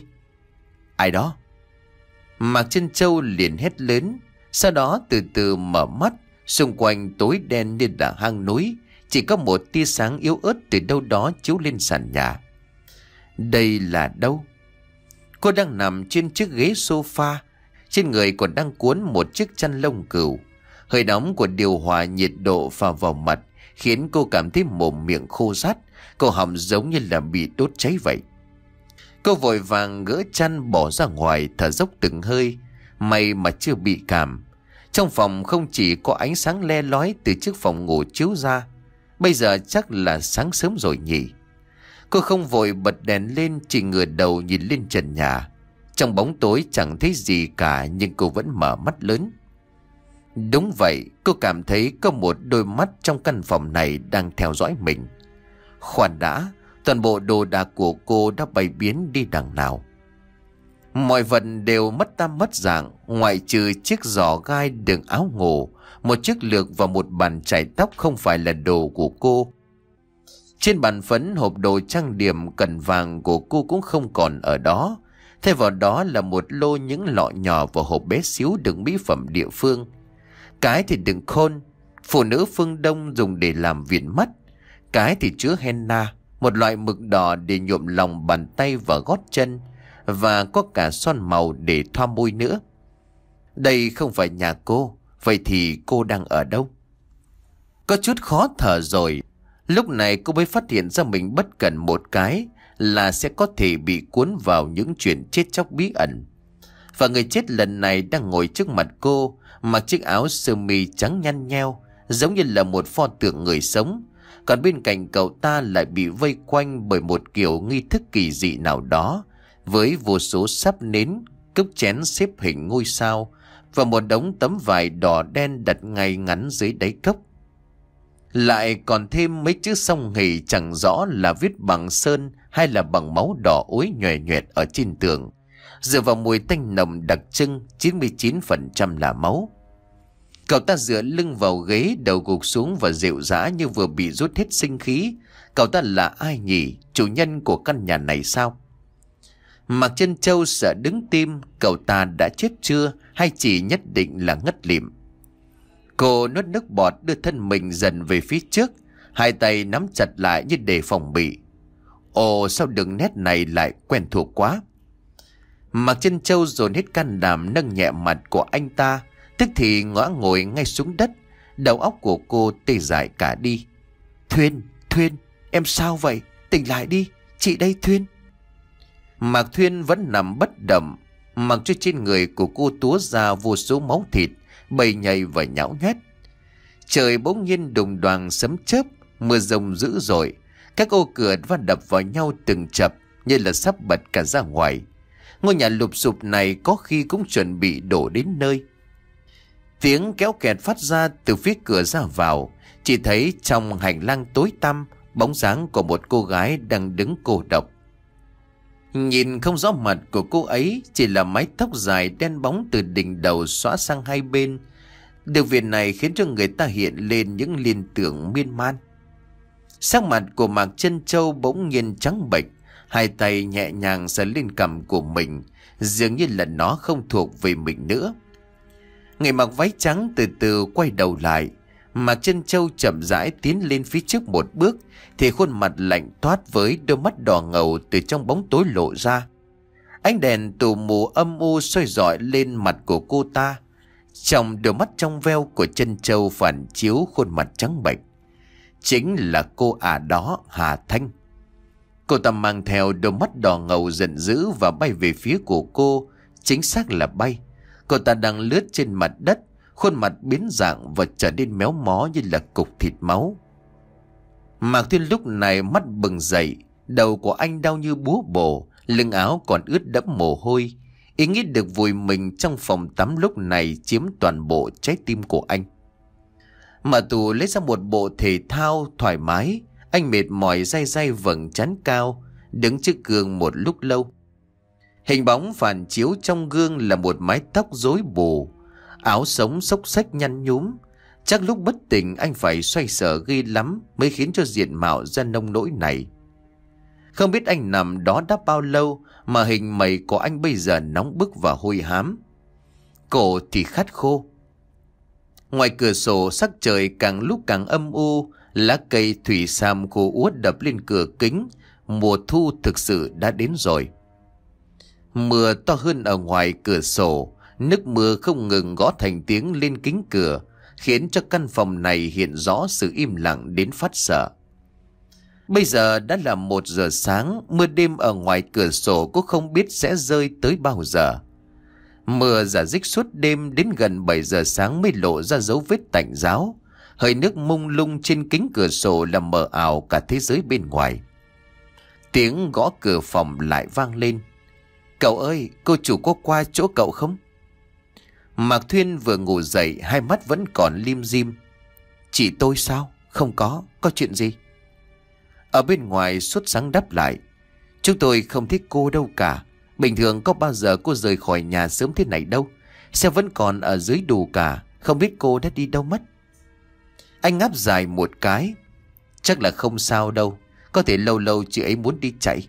Ai đó? Mạc Trân Châu liền hét lớn, sau đó từ từ mở mắt. Xung quanh tối đen như là hang núi, chỉ có một tia sáng yếu ớt từ đâu đó chiếu lên sàn nhà. Đây là đâu? Cô đang nằm trên chiếc ghế sofa, trên người còn đang cuốn một chiếc chăn lông cừu. Hơi nóng của điều hòa nhiệt độ phả vào mặt khiến cô cảm thấy mồm miệng khô rát, cổ họng giống như là bị đốt cháy vậy. Cô vội vàng gỡ chăn bỏ ra ngoài, thở dốc từng hơi. May mà chưa bị cảm. Trong phòng không chỉ có ánh sáng le lói từ chiếc phòng ngủ chiếu ra. Bây giờ chắc là sáng sớm rồi nhỉ. Cô không vội bật đèn lên, chỉ ngửa đầu nhìn lên trần nhà. Trong bóng tối chẳng thấy gì cả, nhưng cô vẫn mở mắt lớn. Đúng vậy, cô cảm thấy có một đôi mắt trong căn phòng này đang theo dõi mình. Khoan đã, toàn bộ đồ đạc của cô đã bay biến đi đằng nào? Mọi vật đều mất tăm mất dạng, ngoại trừ chiếc giỏ gai đựng áo ngủ, một chiếc lược và một bàn chải tóc không phải là đồ của cô. Trên bàn phấn, hộp đồ trang điểm cẩn vàng của cô cũng không còn ở đó. Thay vào đó là một lô những lọ nhỏ và hộp bé xíu đựng mỹ phẩm địa phương. Cái thì đựng khôn, phụ nữ phương Đông dùng để làm viền mắt. Cái thì chứa henna, một loại mực đỏ để nhuộm lòng bàn tay và gót chân. Và có cả son màu để thoa môi nữa. Đây không phải nhà cô, vậy thì cô đang ở đâu? Có chút khó thở rồi. Lúc này cô mới phát hiện ra mình bất cẩn một cái là sẽ có thể bị cuốn vào những chuyện chết chóc bí ẩn. Và người chết lần này đang ngồi trước mặt cô, mặc chiếc áo sơ mi trắng nhăn nheo, giống như là một pho tượng người sống. Còn bên cạnh cậu ta lại bị vây quanh bởi một kiểu nghi thức kỳ dị nào đó, với vô số sáp nến, cốc chén xếp hình ngôi sao và một đống tấm vải đỏ đen đặt ngay ngắn dưới đáy cốc. Lại còn thêm mấy chữ song hỉ chẳng rõ là viết bằng sơn hay là bằng máu đỏ ối nhòe nhoẹt ở trên tường. Dựa vào mùi tanh nồng đặc trưng, chín mươi chín phần trăm là máu. Cậu ta dựa lưng vào ghế, đầu gục xuống và rệu rã như vừa bị rút hết sinh khí. Cậu ta là ai nhỉ? Chủ nhân của căn nhà này sao? Mạc Trân Châu sợ đứng tim, cậu ta đã chết chưa hay chỉ nhất định là ngất lịm. Cô nuốt nước bọt, đưa thân mình dần về phía trước, hai tay nắm chặt lại như để phòng bị. Ồ, sao đường nét này lại quen thuộc quá. Mạc Trân Châu dồn hết can đảm nâng nhẹ mặt của anh ta, tức thì ngã ngồi ngay xuống đất. Đầu óc của cô tê dại cả đi. Thuyên, Thuyên, em sao vậy? Tỉnh lại đi, chị đây Thuyên. Mạc Thuyên vẫn nằm bất động, mặc cho trên người của cô túa ra vô số máu thịt, bầy nhầy và nhão nhoét. Trời bỗng nhiên đùng đoàng sấm chớp, mưa rông dữ dội. Các ô cửa va đập vào nhau từng chập như là sắp bật cả ra ngoài. Ngôi nhà lụp xụp này có khi cũng chuẩn bị đổ đến nơi. Tiếng kéo kẹt phát ra từ phía cửa ra vào. Chỉ thấy trong hành lang tối tăm, bóng dáng của một cô gái đang đứng cô độc. Nhìn không rõ mặt của cô ấy, chỉ là mái tóc dài đen bóng từ đỉnh đầu xõa sang hai bên. Điều việc này khiến cho người ta hiện lên những liên tưởng miên man. Sắc mặt của Mạc Trân Châu bỗng nhiên trắng bệch, hai tay nhẹ nhàng sờ lên cằm của mình, dường như là nó không thuộc về mình nữa. Người mặc váy trắng từ từ quay đầu lại. Mạc Trân Châu chậm rãi tiến lên phía trước một bước, thì khuôn mặt lạnh toát với đôi mắt đỏ ngầu từ trong bóng tối lộ ra. Ánh đèn tù mù âm u soi rọi lên mặt của cô ta. Trong đôi mắt trong veo của Trân Châu phản chiếu khuôn mặt trắng bệch. Chính là cô ả đó, Hà Thanh. Cô ta mang theo đôi mắt đỏ ngầu giận dữ và bay về phía của cô. Chính xác là bay. Cô ta đang lướt trên mặt đất, khuôn mặt biến dạng và trở nên méo mó như là cục thịt máu. Mạc Thuyên lúc này mắt bừng dậy, đầu của anh đau như búa bổ, lưng áo còn ướt đẫm mồ hôi. Ý nghĩ được vùi mình trong phòng tắm lúc này chiếm toàn bộ trái tim của anh. Mở tủ lấy ra một bộ thể thao thoải mái, anh mệt mỏi day day vầng trán cao, đứng trước gương một lúc lâu. Hình bóng phản chiếu trong gương là một mái tóc rối bù. Áo sống xốc xách nhăn nhúm. Chắc lúc bất tỉnh anh phải xoay sở ghi lắm mới khiến cho diện mạo ra nông nỗi này. Không biết anh nằm đó đã bao lâu mà hình mày của anh bây giờ nóng bức và hôi hám. Cổ thì khát khô. Ngoài cửa sổ sắc trời càng lúc càng âm u, lá cây thủy sam khô úa đập lên cửa kính. Mùa thu thực sự đã đến rồi. Mưa to hơn ở ngoài cửa sổ, nước mưa không ngừng gõ thành tiếng lên kính cửa, khiến cho căn phòng này hiện rõ sự im lặng đến phát sợ. Bây giờ đã là một giờ sáng, mưa đêm ở ngoài cửa sổ cũng không biết sẽ rơi tới bao giờ. Mưa rả rích suốt đêm đến gần bảy giờ sáng mới lộ ra dấu vết tạnh ráo. Hơi nước mông lung trên kính cửa sổ làm mờ ảo cả thế giới bên ngoài. Tiếng gõ cửa phòng lại vang lên. Cậu ơi, cô chủ có qua chỗ cậu không? Mạc Thuyên vừa ngủ dậy, hai mắt vẫn còn lim dim. Chị tôi sao? Không có, có chuyện gì? Ở bên ngoài sốt sáng đáp lại. Chúng tôi không thích cô đâu cả. Bình thường có bao giờ cô rời khỏi nhà sớm thế này đâu. Xe vẫn còn ở dưới đủ cả. Không biết cô đã đi đâu mất. Anh ngáp dài một cái. Chắc là không sao đâu. Có thể lâu lâu chị ấy muốn đi chạy.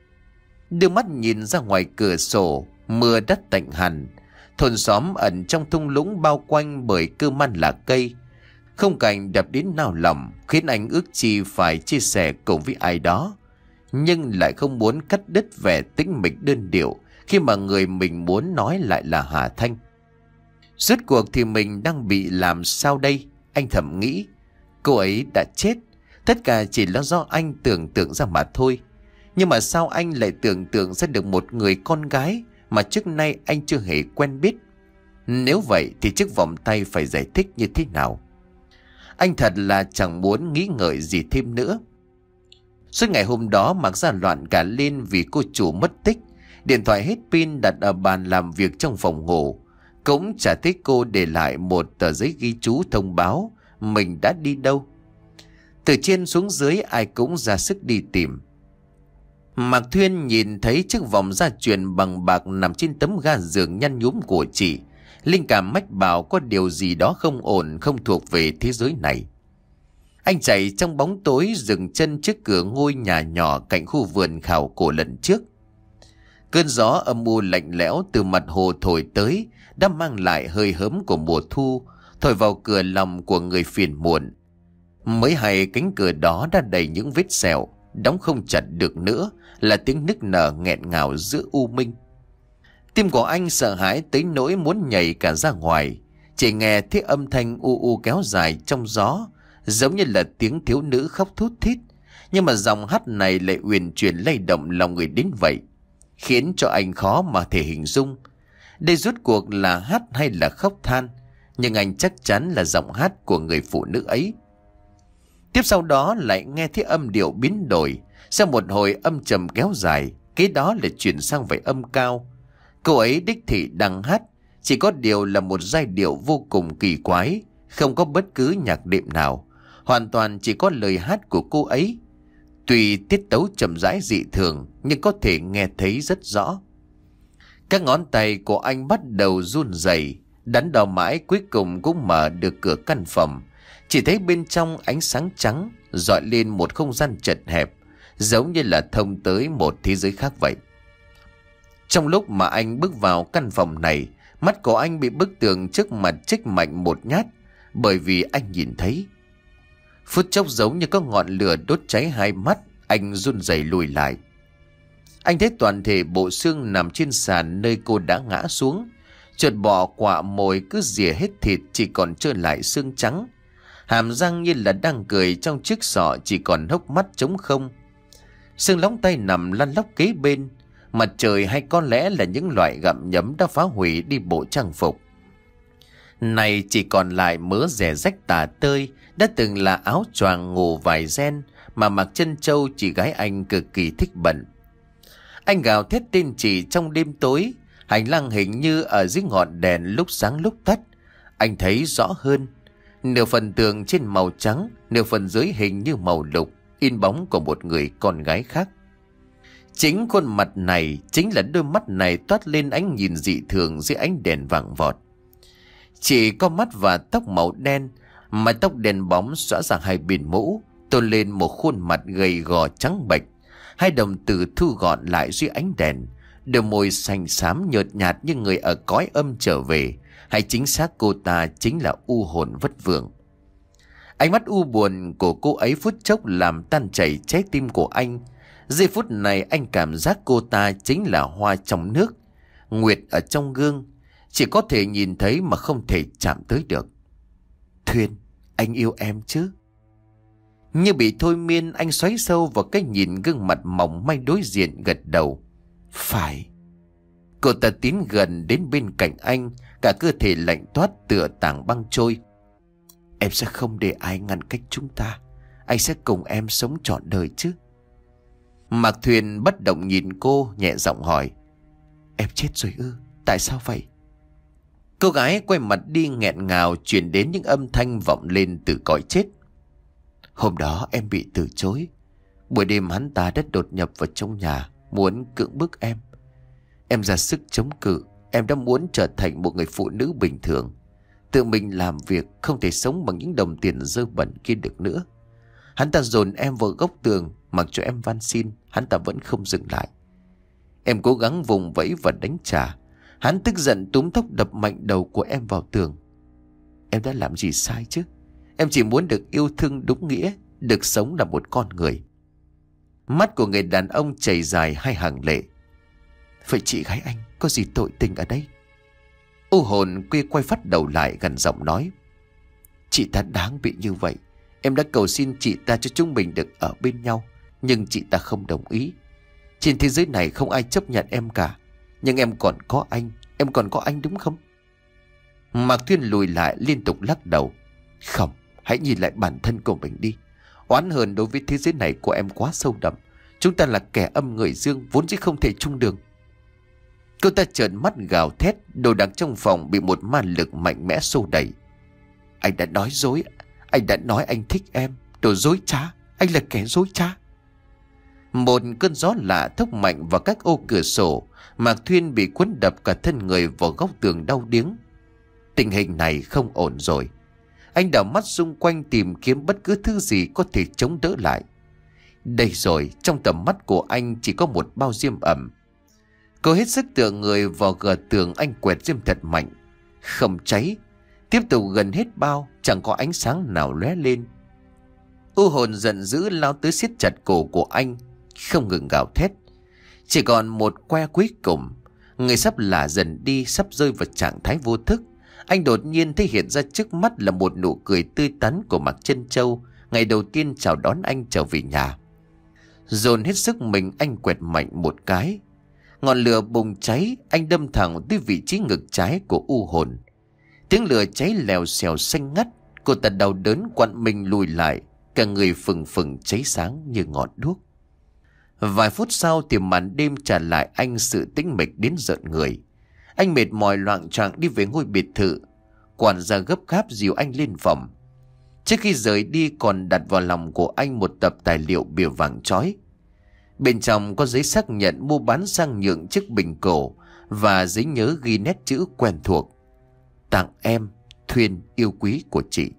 Đưa mắt nhìn ra ngoài cửa sổ, mưa đất tạnh hẳn. Thôn xóm ẩn trong thung lũng bao quanh bởi cơ man lá cây. Không cảnh đập đến nao lòng, khiến anh ước chi phải chia sẻ cùng với ai đó. Nhưng lại không muốn cắt đứt vẻ tĩnh mịch đơn điệu khi mà người mình muốn nói lại là Hà Thanh. Rốt cuộc thì mình đang bị làm sao đây? Anh thầm nghĩ. Cô ấy đã chết. Tất cả chỉ là do anh tưởng tượng ra mà thôi. Nhưng mà sao anh lại tưởng tượng ra được một người con gái mà trước nay anh chưa hề quen biết? Nếu vậy thì chiếc vòng tay phải giải thích như thế nào? Anh thật là chẳng muốn nghĩ ngợi gì thêm nữa. Suốt ngày hôm đó Mạc ra loạn cả lên vì cô chủ mất tích. Điện thoại hết pin đặt ở bàn làm việc trong phòng ngủ. Cũng chả thấy cô để lại một tờ giấy ghi chú thông báo mình đã đi đâu. Từ trên xuống dưới ai cũng ra sức đi tìm. Mạc Thuyên nhìn thấy chiếc vòng gia truyền bằng bạc nằm trên tấm ga giường nhăn nhúm của chị. Linh cảm mách bảo có điều gì đó không ổn, không thuộc về thế giới này. Anh chạy trong bóng tối dừng chân trước cửa ngôi nhà nhỏ cạnh khu vườn khảo cổ lần trước. Cơn gió âm u lạnh lẽo từ mặt hồ thổi tới đã mang lại hơi hớm của mùa thu, thổi vào cửa lòng của người phiền muộn. Mới hay cánh cửa đó đã đầy những vết sẹo, đóng không chặt được nữa là tiếng nức nở nghẹn ngào giữa u minh. Tim của anh sợ hãi tới nỗi muốn nhảy cả ra ngoài. Chỉ nghe thấy âm thanh u u kéo dài trong gió, giống như là tiếng thiếu nữ khóc thút thít. Nhưng mà dòng hát này lại uyển chuyển lay động lòng người đến vậy, khiến cho anh khó mà thể hình dung đây rốt cuộc là hát hay là khóc than. Nhưng anh chắc chắn là giọng hát của người phụ nữ ấy. Tiếp sau đó lại nghe thấy âm điệu biến đổi. Sau một hồi âm trầm kéo dài, kế đó lại chuyển sang vẻ âm cao. Cô ấy đích thị đang hát, chỉ có điều là một giai điệu vô cùng kỳ quái, không có bất cứ nhạc đệm nào, hoàn toàn chỉ có lời hát của cô ấy. Tuy tiết tấu chậm rãi dị thường, nhưng có thể nghe thấy rất rõ. Các ngón tay của anh bắt đầu run rẩy, đắn đo mãi cuối cùng cũng mở được cửa căn phòng. Chỉ thấy bên trong ánh sáng trắng rọi lên một không gian chật hẹp, giống như là thông tới một thế giới khác vậy. Trong lúc mà anh bước vào căn phòng này, mắt của anh bị bức tường trước mặt chích mạnh một nhát, bởi vì anh nhìn thấy. Phút chốc giống như có ngọn lửa đốt cháy hai mắt, anh run rẩy lùi lại. Anh thấy toàn thể bộ xương nằm trên sàn nơi cô đã ngã xuống. Chợt bọ quạ mồi cứ rỉa hết thịt, chỉ còn trơ lại xương trắng. Hàm răng như là đang cười, trong chiếc sọ chỉ còn hốc mắt trống không. Xương lóng tay nằm lăn lóc kế bên. Mặt trời hay có lẽ là những loại gặm nhấm đã phá hủy đi bộ trang phục. Này chỉ còn lại mớ rẻ rách tả tơi, đã từng là áo choàng ngủ vải ren mà Mạc Trân Châu, chị gái anh, cực kỳ thích bận. Anh gào thét tên chị trong đêm tối. Hành lang hình như ở dưới ngọn đèn lúc sáng lúc tắt. Anh thấy rõ hơn. Nửa phần tường trên màu trắng, nửa phần dưới hình như màu lục, in bóng của một người con gái khác. Chính khuôn mặt này, chính là đôi mắt này toát lên ánh nhìn dị thường dưới ánh đèn vàng vọt. Chị có mắt và tóc màu đen, mái tóc đen bóng xõa ra hai bên mũ, tôn lên một khuôn mặt gầy gò trắng bệch. Hai đồng tử thu gọn lại dưới ánh đèn, đôi môi xanh xám nhợt nhạt như người ở cõi âm trở về, hay chính xác cô ta chính là u hồn vất vưởng. Ánh mắt u buồn của cô ấy phút chốc làm tan chảy trái tim của anh. Giây phút này anh cảm giác cô ta chính là hoa trong nước, nguyệt ở trong gương, chỉ có thể nhìn thấy mà không thể chạm tới được. Thuyền, anh yêu em chứ? Như bị thôi miên, anh xoáy sâu vào cái nhìn gương mặt mỏng manh đối diện, gật đầu. Phải. Cô ta tiến gần đến bên cạnh anh, cả cơ thể lạnh toát tựa tảng băng trôi. Em sẽ không để ai ngăn cách chúng ta. Anh sẽ cùng em sống trọn đời chứ? Mạc Thuyền bất động nhìn cô, nhẹ giọng hỏi. Em chết rồi ư? Tại sao vậy? Cô gái quay mặt đi, nghẹn ngào truyền đến những âm thanh vọng lên từ cõi chết. Hôm đó em bị từ chối. Buổi đêm hắn ta đã đột nhập vào trong nhà, muốn cưỡng bức em. Em ra sức chống cự. Em đã muốn trở thành một người phụ nữ bình thường, tự mình làm việc, không thể sống bằng những đồng tiền dơ bẩn kia được nữa. Hắn ta dồn em vào góc tường, mặc cho em van xin, hắn ta vẫn không dừng lại. Em cố gắng vùng vẫy và đánh trả. Hắn tức giận túm tóc đập mạnh đầu của em vào tường. Em đã làm gì sai chứ? Em chỉ muốn được yêu thương đúng nghĩa, được sống là một con người. Mắt của người đàn ông chảy dài hai hàng lệ. Vậy chị gái anh có gì tội tình ở đây? U hồn quay quay phát đầu lại, gần giọng nói. Chị ta đáng bị như vậy. Em đã cầu xin chị ta cho chúng mình được ở bên nhau, nhưng chị ta không đồng ý. Trên thế giới này không ai chấp nhận em cả. Nhưng em còn có anh. Em còn có anh đúng không? Mạc Thuyền lùi lại liên tục lắc đầu. Không, hãy nhìn lại bản thân của mình đi. Oán hờn đối với thế giới này của em quá sâu đậm. Chúng ta là kẻ âm người dương, vốn dĩ không thể chung đường. Cô ta trợn mắt gào thét, đồ đạc trong phòng bị một ma lực mạnh mẽ xô đẩy. Anh đã nói dối. Anh đã nói anh thích em. Đồ dối trá. Anh là kẻ dối trá. Một cơn gió lạ thốc mạnh vào các ô cửa sổ. Mạc Thuyền bị cuốn đập cả thân người vào góc tường đau điếng. Tình hình này không ổn rồi. Anh đảo mắt xung quanh tìm kiếm bất cứ thứ gì có thể chống đỡ lại. Đây rồi, trong tầm mắt của anh chỉ có một bao diêm ẩm. Cô hết sức tựa người vào gờ tường, anh quẹt diêm thật mạnh. Không cháy. Tiếp tục gần hết bao, chẳng có ánh sáng nào lóe lên. U hồn giận dữ lao tới siết chặt cổ của anh, không ngừng gào thét. Chỉ còn một que cuối cùng. Người sắp lả dần đi, sắp rơi vào trạng thái vô thức. Anh đột nhiên thấy hiện ra trước mắt là một nụ cười tươi tắn của Mạc Trân Châu, ngày đầu tiên chào đón anh trở về nhà. Dồn hết sức mình, anh quẹt mạnh một cái. Ngọn lửa bùng cháy, anh đâm thẳng tới vị trí ngực trái của u hồn. Tiếng lửa cháy lèo xèo xanh ngắt. Cô ta đau đớn quặn mình lùi lại, cả người phừng phừng cháy sáng như ngọn đuốc. Vài phút sau thì màn đêm trả lại anh sự tĩnh mịch đến rợn người. Anh mệt mỏi loạng choạng đi về ngôi biệt thự. Quản gia gấp gáp dìu anh lên phòng. Trước khi rời đi còn đặt vào lòng của anh một tập tài liệu bìa vàng chói. Bên trong có giấy xác nhận mua bán sang nhượng chiếc bình cổ và giấy nhớ ghi nét chữ quen thuộc. Tặng em, Thuyền yêu quý của chị.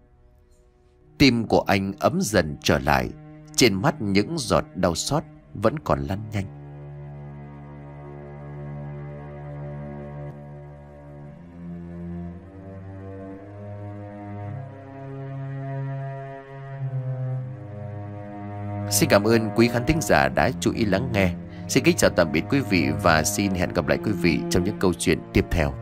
Tim của anh ấm dần trở lại. Trên mắt những giọt đau xót vẫn còn lăn nhanh. Xin cảm ơn quý khán thính giả đã chú ý lắng nghe. Xin kính chào tạm biệt quý vị và xin hẹn gặp lại quý vị trong những câu chuyện tiếp theo.